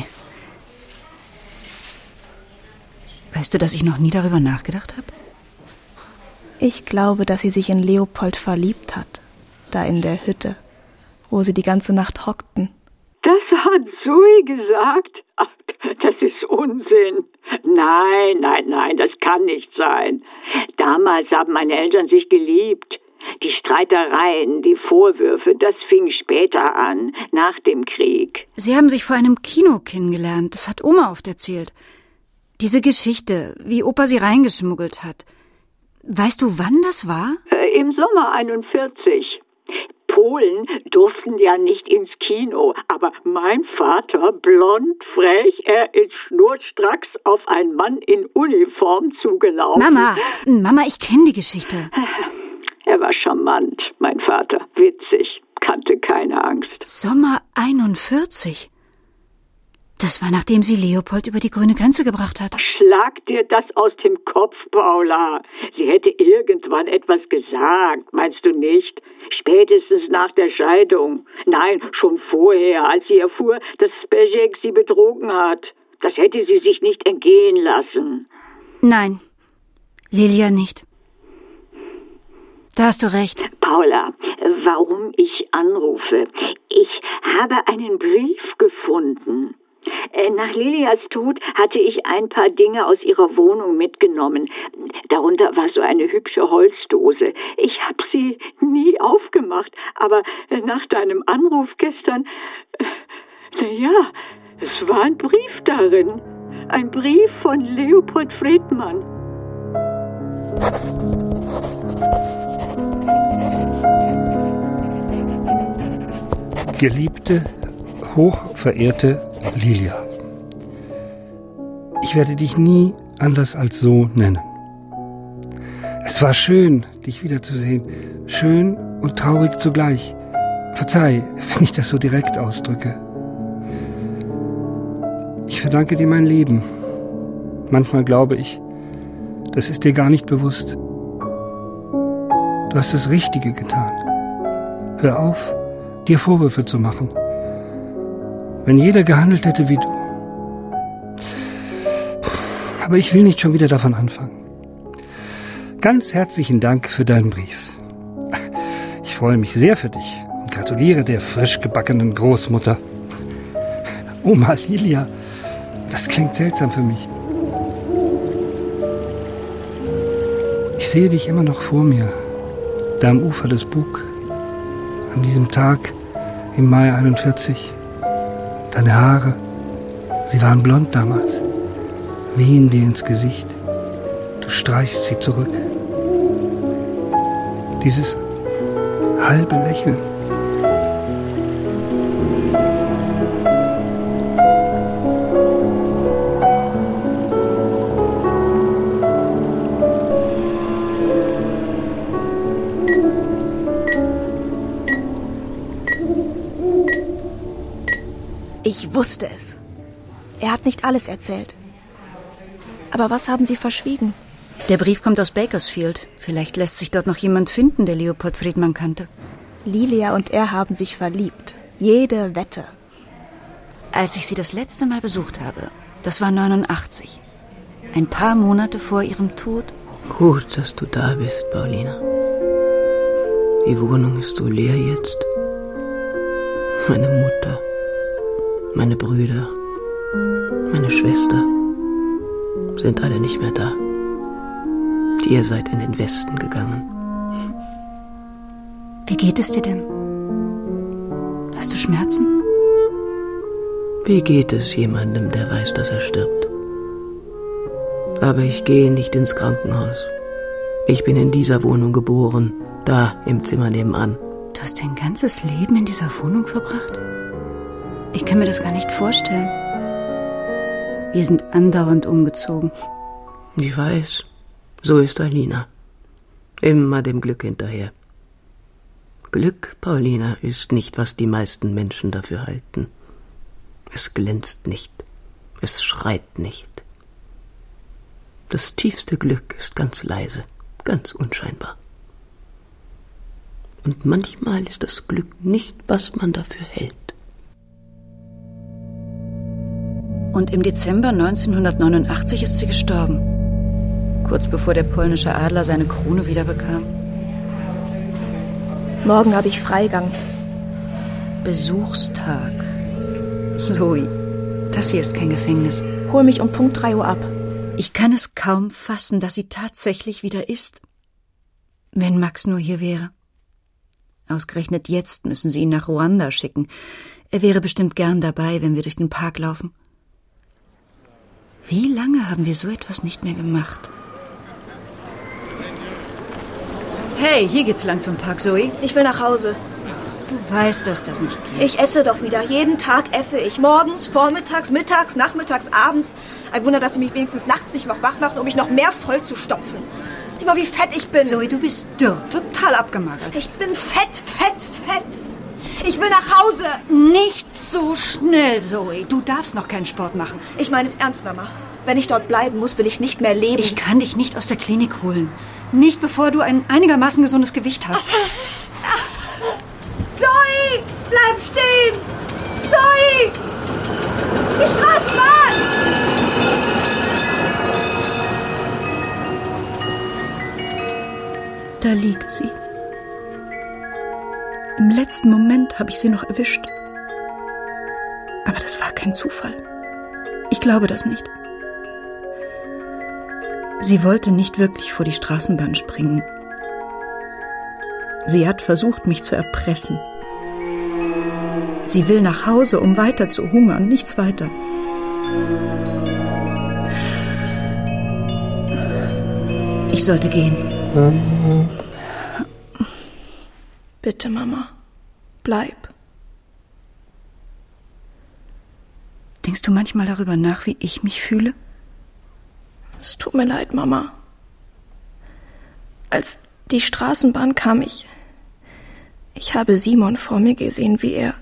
Weißt du, dass ich noch nie darüber nachgedacht habe? Ich glaube, dass sie sich in Leopold verliebt hat. Da in der Hütte, wo sie die ganze Nacht hockten. Das hat Zoe gesagt? Ach, das ist Unsinn. Nein, das kann nicht sein. Damals haben meine Eltern sich geliebt. Die Streitereien, die Vorwürfe, das fing später an, nach dem Krieg. Sie haben sich vor einem Kino kennengelernt. Das hat Oma oft erzählt. Diese Geschichte, wie Opa sie reingeschmuggelt hat. Weißt du, wann das war? Im Sommer 41. Polen durften ja nicht ins Kino, aber mein Vater, blond, frech, er ist schnurstracks auf einen Mann in Uniform zugelaufen. Mama, ich kenne die Geschichte. Er war charmant, mein Vater, witzig, kannte keine Angst. Sommer 41? Das war, nachdem sie Leopold über die grüne Grenze gebracht hat. Schlag dir das aus dem Kopf, Paula. Sie hätte irgendwann etwas gesagt, meinst du nicht? Spätestens nach der Scheidung. Nein, schon vorher, als sie erfuhr, dass Zbezek sie betrogen hat. Das hätte sie sich nicht entgehen lassen. Nein, Lilia nicht. Da hast du recht. Paula, warum ich anrufe? Ich habe einen Brief gefunden. Nach Lilias Tod hatte ich ein paar Dinge aus ihrer Wohnung mitgenommen. Darunter war so eine hübsche Holzdose. Ich habe sie nie aufgemacht, aber nach deinem Anruf gestern, es war ein Brief darin. Ein Brief von Leopold Friedmann. Geliebte, hochverehrte Lilia, ich werde dich nie anders als so nennen. Es war schön, dich wiederzusehen. Schön und traurig zugleich. Verzeih, wenn ich das so direkt ausdrücke. Ich verdanke dir mein Leben. Manchmal glaube ich, das ist dir gar nicht bewusst. Du hast das Richtige getan. Hör auf, dir Vorwürfe zu machen. Wenn jeder gehandelt hätte wie du. Aber ich will nicht schon wieder davon anfangen. Ganz herzlichen Dank für deinen Brief. Ich freue mich sehr für dich und gratuliere der frisch gebackenen Großmutter. Oma Lilia, das klingt seltsam für mich. Ich sehe dich immer noch vor mir, da am Ufer des Bug, an diesem Tag im Mai 41. Deine Haare, sie waren blond damals, wehen dir ins Gesicht. Du streichst sie zurück. Dieses halbe Lächeln. Ich wusste es. Er hat nicht alles erzählt. Aber was haben Sie verschwiegen? Der Brief kommt aus Bakersfield. Vielleicht lässt sich dort noch jemand finden, der Leopold Friedmann kannte. Lilia und er haben sich verliebt. Jede Wette. Als ich sie das letzte Mal besucht habe, das war 89. Ein paar Monate vor ihrem Tod. Gut, dass du da bist, Paulina. Die Wohnung ist so leer jetzt. Meine Mutter, meine Brüder, meine Schwester sind alle nicht mehr da. Ihr seid in den Westen gegangen. Wie geht es dir denn? Hast du Schmerzen? Wie geht es jemandem, der weiß, dass er stirbt? Aber ich gehe nicht ins Krankenhaus. Ich bin in dieser Wohnung geboren, da im Zimmer nebenan. Du hast dein ganzes Leben in dieser Wohnung verbracht? Ich kann mir das gar nicht vorstellen. Wir sind andauernd umgezogen. Ich weiß, so ist Alina. Immer dem Glück hinterher. Glück, Paulina, ist nicht, was die meisten Menschen dafür halten. Es glänzt nicht, es schreit nicht. Das tiefste Glück ist ganz leise, ganz unscheinbar. Und manchmal ist das Glück nicht, was man dafür hält. Und im Dezember 1989 ist sie gestorben. Kurz bevor der polnische Adler seine Krone wiederbekam. Morgen habe ich Freigang. Besuchstag. Zoe, das hier ist kein Gefängnis. Hol mich um Punkt 3 Uhr ab. Ich kann es kaum fassen, dass sie tatsächlich wieder ist. Wenn Max nur hier wäre. Ausgerechnet jetzt müssen sie ihn nach Ruanda schicken. Er wäre bestimmt gern dabei, wenn wir durch den Park laufen. Wie lange haben wir so etwas nicht mehr gemacht? Hey, hier geht's lang zum Park, Zoe. Ich will nach Hause. Du weißt, dass das nicht geht. Ich esse doch wieder. Jeden Tag esse ich. Morgens, vormittags, mittags, nachmittags, abends. Ein Wunder, dass sie mich wenigstens nachts nicht noch wach machen, um mich noch mehr voll zu stopfen. Sieh mal, wie fett ich bin. Zoe, du bist dürr. Total abgemagert. Ich bin fett. Ich will nach Hause. Nicht so schnell, Zoe. Du darfst noch keinen Sport machen. Ich meine es ernst, Mama. Wenn ich dort bleiben muss, will ich nicht mehr leben. Ich kann dich nicht aus der Klinik holen. Nicht, bevor du ein einigermaßen gesundes Gewicht hast. Zoe! Bleib stehen! Zoe! Die Straßenbahn! Da liegt sie. Im letzten Moment habe ich sie noch erwischt. Aber das war kein Zufall. Ich glaube das nicht. Sie wollte nicht wirklich vor die Straßenbahn springen. Sie hat versucht, mich zu erpressen. Sie will nach Hause, um weiter zu hungern, nichts weiter. Ich sollte gehen. Bitte, Mama. Bleib. Denkst du manchmal darüber nach, wie ich mich fühle? Es tut mir leid, Mama. Als die Straßenbahn kam, ich habe Simon vor mir gesehen, wie er...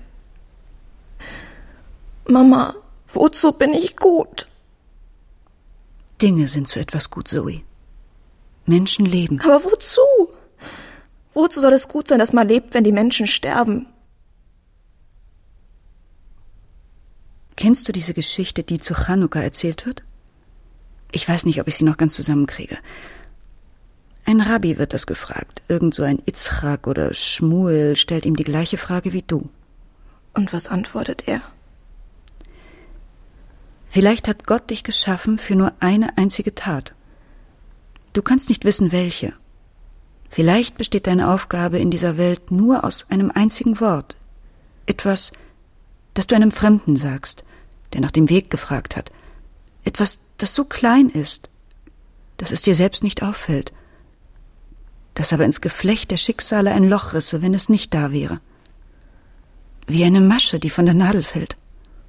Mama, wozu bin ich gut? Dinge sind zu etwas gut, Zoe. Menschen leben. Aber wozu? Wozu soll es gut sein, dass man lebt, wenn die Menschen sterben? Kennst du diese Geschichte, die zu Chanukka erzählt wird? Ich weiß nicht, ob ich sie noch ganz zusammenkriege. Ein Rabbi wird das gefragt. Irgend so ein Itzchak oder Schmuel stellt ihm die gleiche Frage wie du. Und was antwortet er? Vielleicht hat Gott dich geschaffen für nur eine einzige Tat. Du kannst nicht wissen, welche. Vielleicht besteht deine Aufgabe in dieser Welt nur aus einem einzigen Wort. Etwas, das du einem Fremden sagst, der nach dem Weg gefragt hat. Etwas, das so klein ist, dass es dir selbst nicht auffällt, das aber ins Geflecht der Schicksale ein Loch risse, wenn es nicht da wäre. Wie eine Masche, die von der Nadel fällt.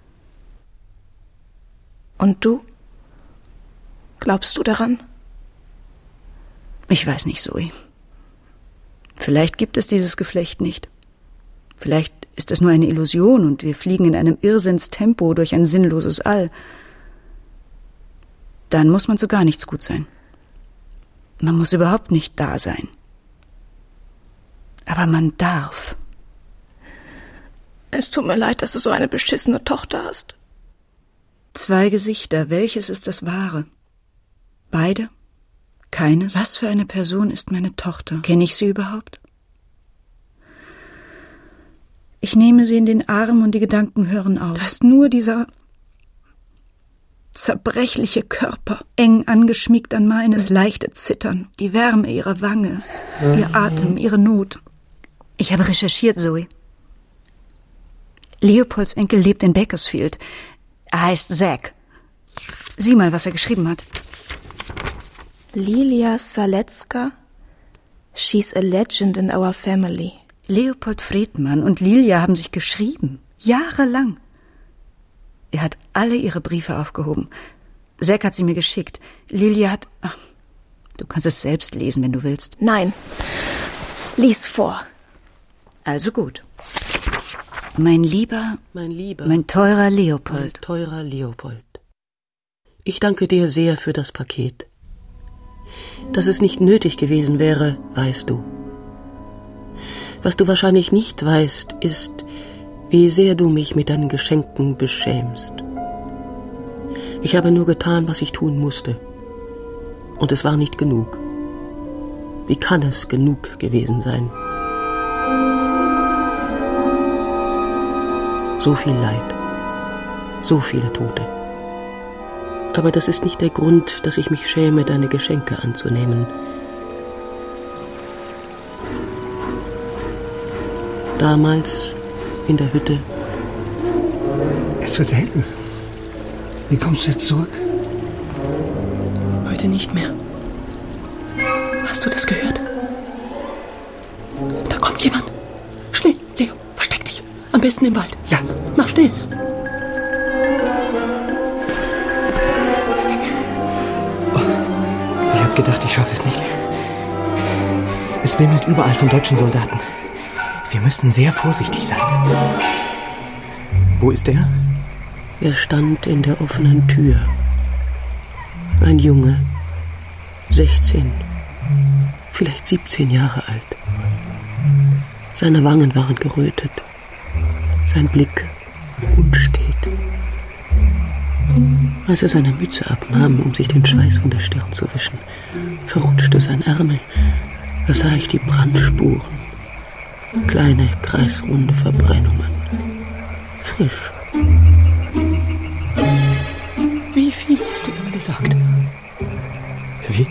Und du? Glaubst du daran? Ich weiß nicht, Zoe. Vielleicht gibt es dieses Geflecht nicht. Vielleicht ist es nur eine Illusion und wir fliegen in einem Irrsinnstempo durch ein sinnloses All, dann muss man zu gar nichts gut sein. Man muss überhaupt nicht da sein. Aber man darf. Es tut mir leid, dass du so eine beschissene Tochter hast. 2 Gesichter, welches ist das wahre? Beide? Keines? Was für eine Person ist meine Tochter? Kenne ich sie überhaupt? Ich nehme sie in den Arm und die Gedanken hören auf. Da ist nur dieser zerbrechliche Körper, eng angeschmiegt an meines, leichte Zittern, die Wärme ihrer Wange, ihr Atem, ihre Not. Ich habe recherchiert, Zoe. Leopolds Enkel lebt in Bakersfield. Er heißt Zack. Sieh mal, was er geschrieben hat. Lilia Salecka, she's a legend in our family. Leopold Friedmann und Lilia haben sich geschrieben. Jahrelang. Er hat alle ihre Briefe aufgehoben. Zack hat sie mir geschickt. Lilia hat... Ach, du kannst es selbst lesen, wenn du willst. Nein. Lies vor. Also gut. Mein lieber, mein teurer Leopold. Ich danke dir sehr für das Paket. Dass es nicht nötig gewesen wäre, weißt du. Was du wahrscheinlich nicht weißt, ist, wie sehr du mich mit deinen Geschenken beschämst. Ich habe nur getan, was ich tun musste. Und es war nicht genug. Wie kann es genug gewesen sein? So viel Leid, so viele Tote. Aber das ist nicht der Grund, dass ich mich schäme, deine Geschenke anzunehmen. Damals in der Hütte. Es wird hell. Wie kommst du jetzt zurück? Heute nicht mehr. Hast du das gehört? Da kommt jemand. Schnell, Leo, versteck dich. Am besten im Wald. Ja. Mach schnell. Ich hab gedacht, ich schaffe es nicht. Es wimmelt überall von deutschen Soldaten. Wir müssen sehr vorsichtig sein. Wo ist er? Er stand in der offenen Tür. Ein Junge, 16, vielleicht 17 Jahre alt. Seine Wangen waren gerötet, sein Blick unstet. Als er seine Mütze abnahm, um sich den Schweiß von der Stirn zu wischen, verrutschte sein Ärmel. Da sah ich die Brandspuren, kleine kreisrunde Verbrennungen, frisch. Wie viel hast du ihm gesagt? Wie?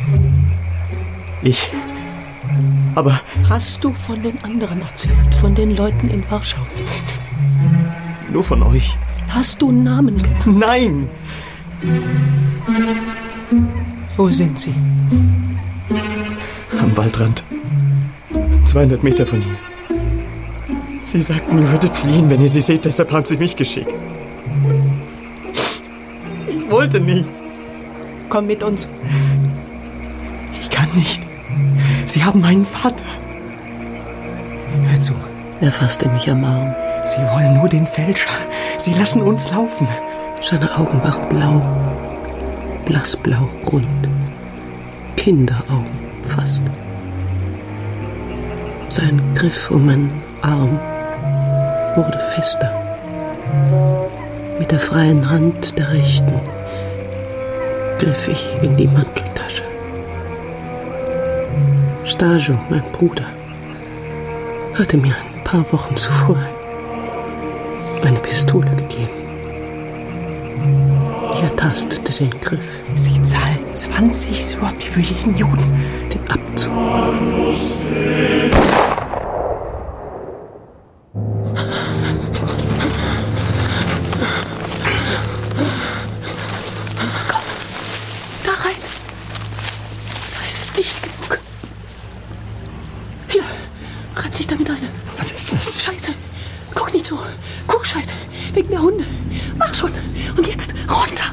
Ich. Aber... Hast du von den anderen erzählt, von den Leuten in Warschau? Nur von euch. Hast du Namen genannt? Nein! Wo sind sie? Am Waldrand. 200 Meter von hier. Sie sagten, ihr würdet fliehen, wenn ihr sie seht, deshalb haben sie mich geschickt. Ich wollte nie. Komm mit uns. Ich kann nicht. Sie haben meinen Vater. Hör zu. Er fasste mich am Arm. Sie wollen nur den Fälscher. Sie lassen uns laufen. Seine Augen waren blau. Blassblau, rund. Kinderaugen, fast. Sein Griff um meinen Arm wurde fester. Mit der freien Hand der rechten griff ich in die Manteltasche. Stagio, mein Bruder, hatte mir ein paar Wochen zuvor eine Pistole gegeben. Ich ertastete den Griff. Sie zahlen 20 Zloty für jeden Juden. Den Abzug. Komm, da rein. Da ist es dicht genug. Hier, reib dich damit ein. Was ist das? Scheiße. Guck nicht so. Kuhscheiße. Wegen der Hunde. Mach schon. Und jetzt runter.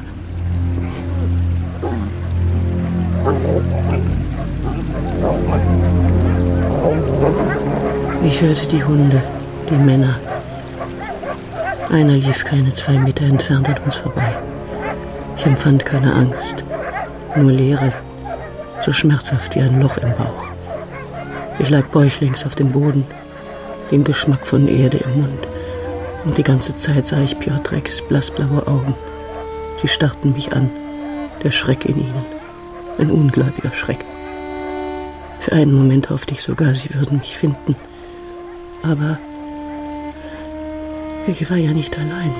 Ich hörte die Hunde, Die Männer. Einer lief keine 2 Meter entfernt an uns vorbei. Ich empfand keine Angst, nur Leere, so schmerzhaft wie ein Loch im Bauch. Ich lag bäuchlings auf dem Boden, den Geschmack von Erde im Mund. Und die ganze Zeit sah ich Piotreks blassblaue Augen. Sie starrten mich an, der Schreck in ihnen, ein ungläubiger Schreck. Für einen Moment hoffte ich sogar, sie würden mich finden. Aber ich war ja nicht allein.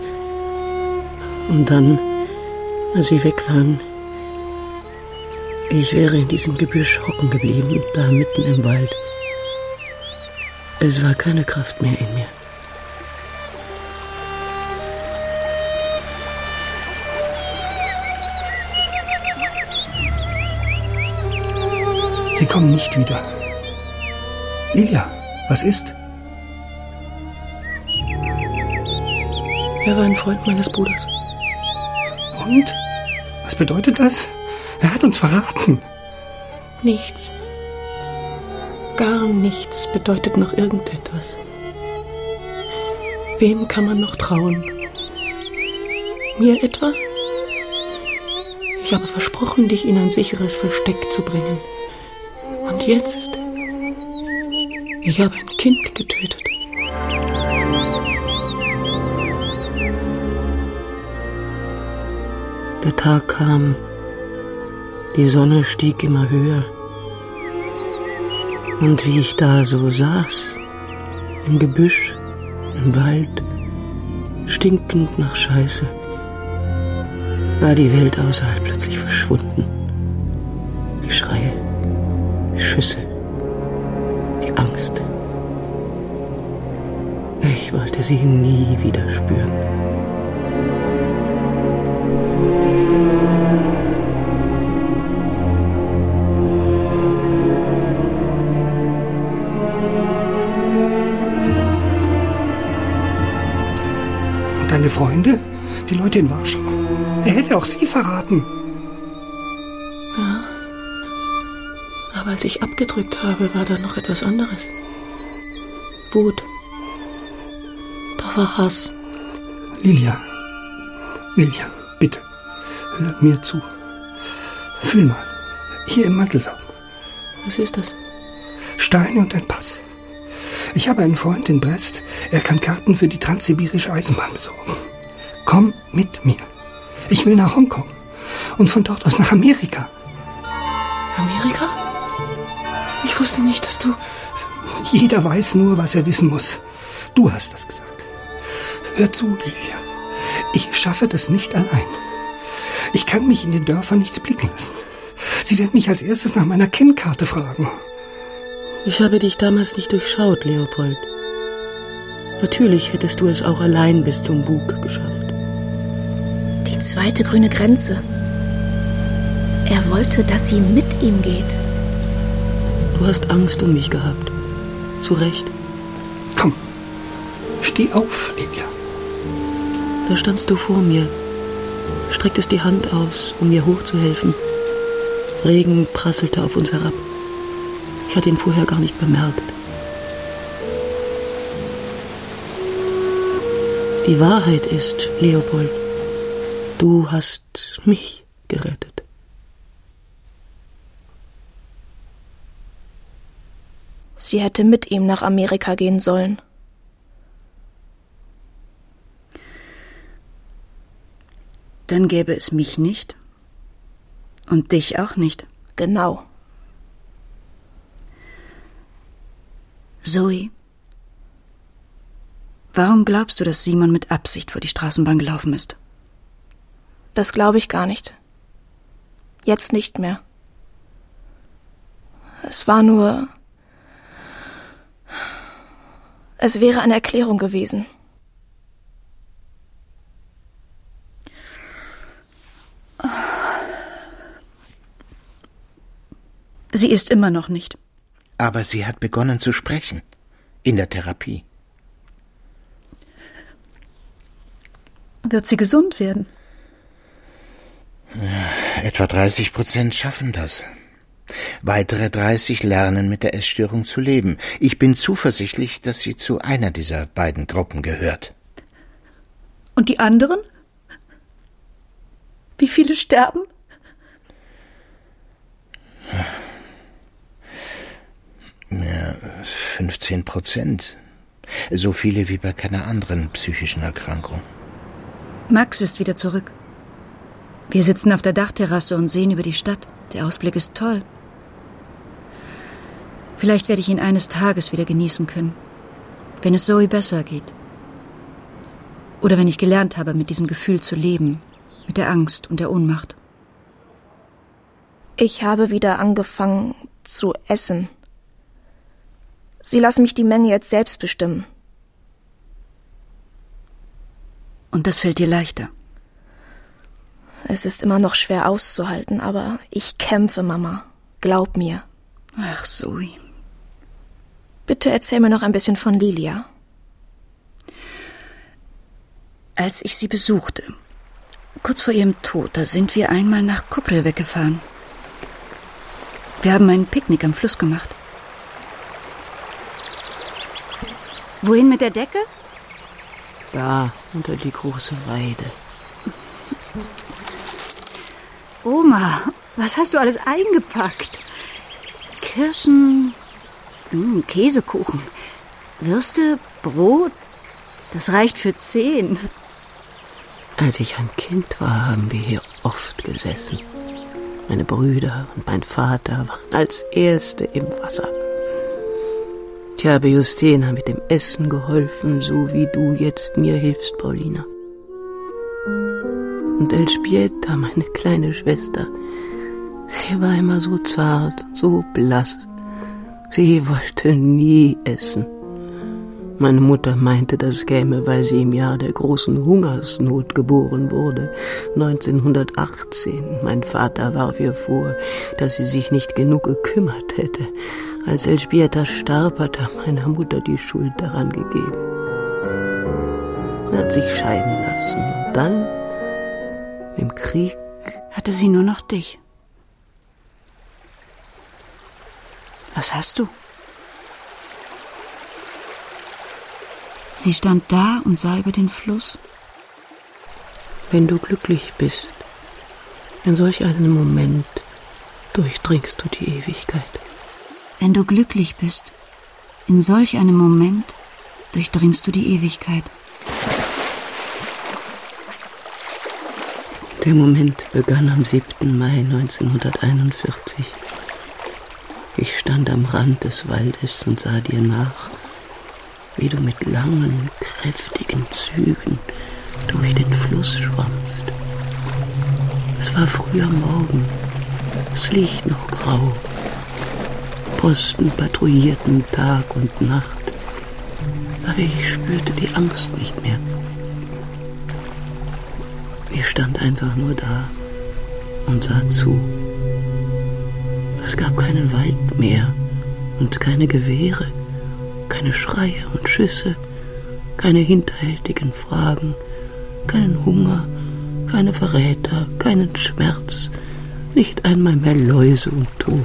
Und dann, als sie weg waren, ich wäre in diesem Gebüsch hocken geblieben, da mitten im Wald. Es war keine Kraft mehr in mir. Sie kommen nicht wieder. Lilia, was ist? Er war ein Freund meines Bruders. Und? Was bedeutet das? Er hat uns verraten. Nichts. Gar nichts bedeutet noch irgendetwas. Wem kann man noch trauen? Mir etwa? Ich habe versprochen, dich in ein sicheres Versteck zu bringen. Und jetzt? Ich habe ein Kind getötet. Der Tag kam. Die Sonne stieg immer höher. Und wie ich da so saß, im Gebüsch, im Wald, stinkend nach Scheiße, war die Welt außerhalb plötzlich verschwunden. Die Schreie, die Schüsse, die Angst. Ich wollte sie nie wieder spüren. Deine Freunde? Die Leute in Warschau? Er hätte auch sie verraten. Ja. Aber als ich abgedrückt habe, war da noch etwas anderes. Wut. Da war Hass. Lilia, bitte, hör mir zu. Fühl mal, hier im Mantelsaum. Was ist das? Steine und ein Pass. Ich habe einen Freund in Brest. Er kann Karten für die transsibirische Eisenbahn besorgen. Komm mit mir. Ich will nach Hongkong. Und von dort aus nach Amerika. Amerika? Ich wusste nicht, dass du... Jeder weiß nur, was er wissen muss. Du hast das gesagt. Hör zu, Lilia. Ich schaffe das nicht allein. Ich kann mich in den Dörfern nicht blicken lassen. Sie werden mich als erstes nach meiner Kennkarte fragen. Ich habe dich damals nicht durchschaut, Leopold. Natürlich hättest du es auch allein bis zum Bug geschafft. Die zweite grüne Grenze. Er wollte, dass sie mit ihm geht. Du hast Angst um mich gehabt. Zu Recht. Komm, steh auf, Lilia. Da standst du vor mir, strecktest die Hand aus, um mir hochzuhelfen. Regen prasselte auf uns herab. Ich hatte ihn vorher gar nicht bemerkt. Die Wahrheit ist, Leopold, du hast mich gerettet. Sie hätte mit ihm nach Amerika gehen sollen. Dann gäbe es mich nicht. Und dich auch nicht. Genau. Zoe, warum glaubst du, dass Simon mit Absicht vor die Straßenbahn gelaufen ist? Das glaube ich gar nicht. Jetzt nicht mehr. Es war nur... Es wäre eine Erklärung gewesen. Sie ist immer noch nicht. Aber sie hat begonnen zu sprechen. In der Therapie. Wird sie gesund werden? Etwa 30% schaffen das. Weitere 30 lernen mit der Essstörung zu leben. Ich bin zuversichtlich, dass sie zu einer dieser beiden Gruppen gehört. Und die anderen? Wie viele sterben? Ja, 15%. So viele wie bei keiner anderen psychischen Erkrankung. Max ist wieder zurück. Wir sitzen auf der Dachterrasse und sehen über die Stadt. Der Ausblick ist toll. Vielleicht werde ich ihn eines Tages wieder genießen können, wenn es Zoe besser geht. Oder wenn ich gelernt habe, mit diesem Gefühl zu leben, mit der Angst und der Ohnmacht. Ich habe wieder angefangen zu essen. Sie lassen mich die Menge jetzt selbst bestimmen. Und das fällt dir leichter? Es ist immer noch schwer auszuhalten, aber ich kämpfe, Mama. Glaub mir. Ach, Zoe. Bitte erzähl mir noch ein bisschen von Lilia. Als ich sie besuchte, kurz vor ihrem Tod, da sind wir einmal nach Koprivnica weggefahren. Wir haben ein Picknick am Fluss gemacht. Wohin mit der Decke? Da, unter die große Weide. Oma, was hast du alles eingepackt? Kirschen, Käsekuchen, Würste, Brot. Das reicht für 10. Als ich ein Kind war, haben wir hier oft gesessen. Meine Brüder und mein Vater waren als Erste im Wasser. Ich habe Justina mit dem Essen geholfen, so wie du jetzt mir hilfst, Paulina. Und Elżbieta, meine kleine Schwester, sie war immer so zart, so blass. Sie wollte nie essen. Meine Mutter meinte, das käme, weil sie im Jahr der großen Hungersnot geboren wurde, 1918. Mein Vater warf ihr vor, dass sie sich nicht genug gekümmert hätte. Als Elżbieta starb, hat er meiner Mutter die Schuld daran gegeben. Er hat sich scheiden lassen. Und dann, im Krieg, hatte sie nur noch dich. Was hast du? Sie stand da und sah über den Fluss. Wenn du glücklich bist, in solch einem Moment durchdringst du die Ewigkeit. Wenn du glücklich bist, in solch einem Moment durchdringst du die Ewigkeit. Der Moment begann am 7. Mai 1941. Ich stand am Rand des Waldes und sah dir nach, wie du mit langen, kräftigen Zügen durch den Fluss schwammst. Es war früh am Morgen, das Licht noch grau. Posten patrouillierten Tag und Nacht, aber ich spürte die Angst nicht mehr. Ich stand einfach nur da und sah zu. Es gab keinen Wald mehr und keine Gewehre, keine Schreie und Schüsse, keine hinterhältigen Fragen, keinen Hunger, keine Verräter, keinen Schmerz, nicht einmal mehr Läuse und Tod.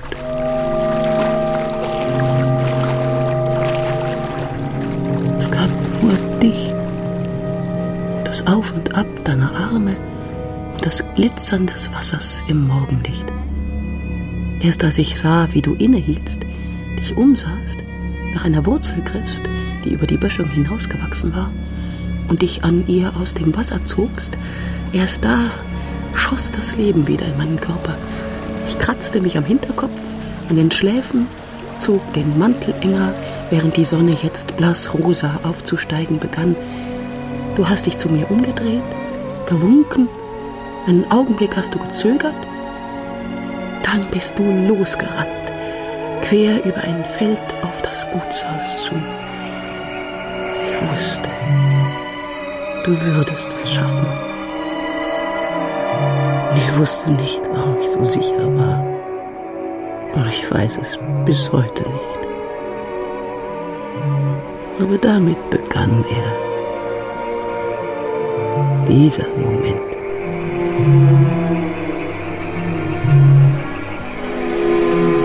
Es gab nur dich, das Auf und Ab deiner Arme und das Glitzern des Wassers im Morgenlicht. Erst als ich sah, wie du innehieltst, dich umsahst, nach einer Wurzel griffst, die über die Böschung hinausgewachsen war, und dich an ihr aus dem Wasser zogst, erst da schoss das Leben wieder in meinen Körper. Ich kratzte mich am Hinterkopf, an den Schläfen, zog den Mantel enger, während die Sonne jetzt blassrosa aufzusteigen begann. Du hast dich zu mir umgedreht, gewunken, einen Augenblick hast du gezögert, dann bist du losgerannt, quer über ein Feld auf das Gutshaus zu. Ich wusste, du würdest es schaffen. Ich wusste nicht, warum ich so sicher war. Und ich weiß es bis heute nicht. Aber damit begann er. Dieser Moment.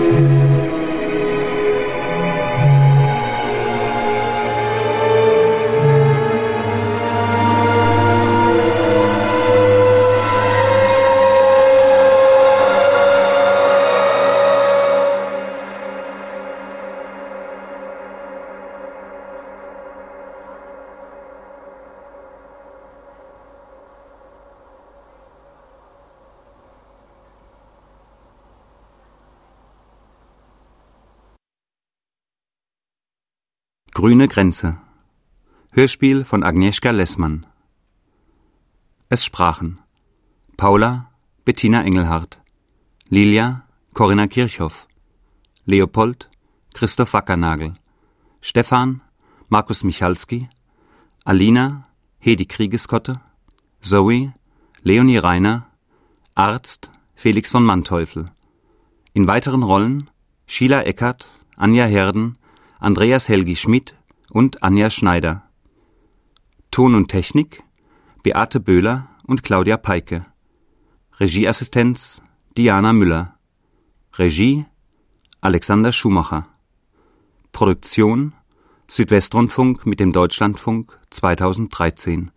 Grüne Grenze. Hörspiel von Agnieszka Lessmann. Es sprachen Paula, Bettina Engelhardt, Lilia, Corinna Kirchhoff, Leopold, Christoph Wackernagel, Stefan, Markus Michalski, Alina, Hedi Kriegeskotte, Zoe, Leonie Reiner, Arzt, Felix von Manteuffel. In weiteren Rollen Sheila Eckert, Anja Herden, Andreas Helgi Schmidt und Anja Schneider. Ton und Technik Beate Böhler und Claudia Peike. Regieassistenz Diana Müller. Regie Alexander Schumacher. Produktion Südwestrundfunk mit dem Deutschlandfunk 2013.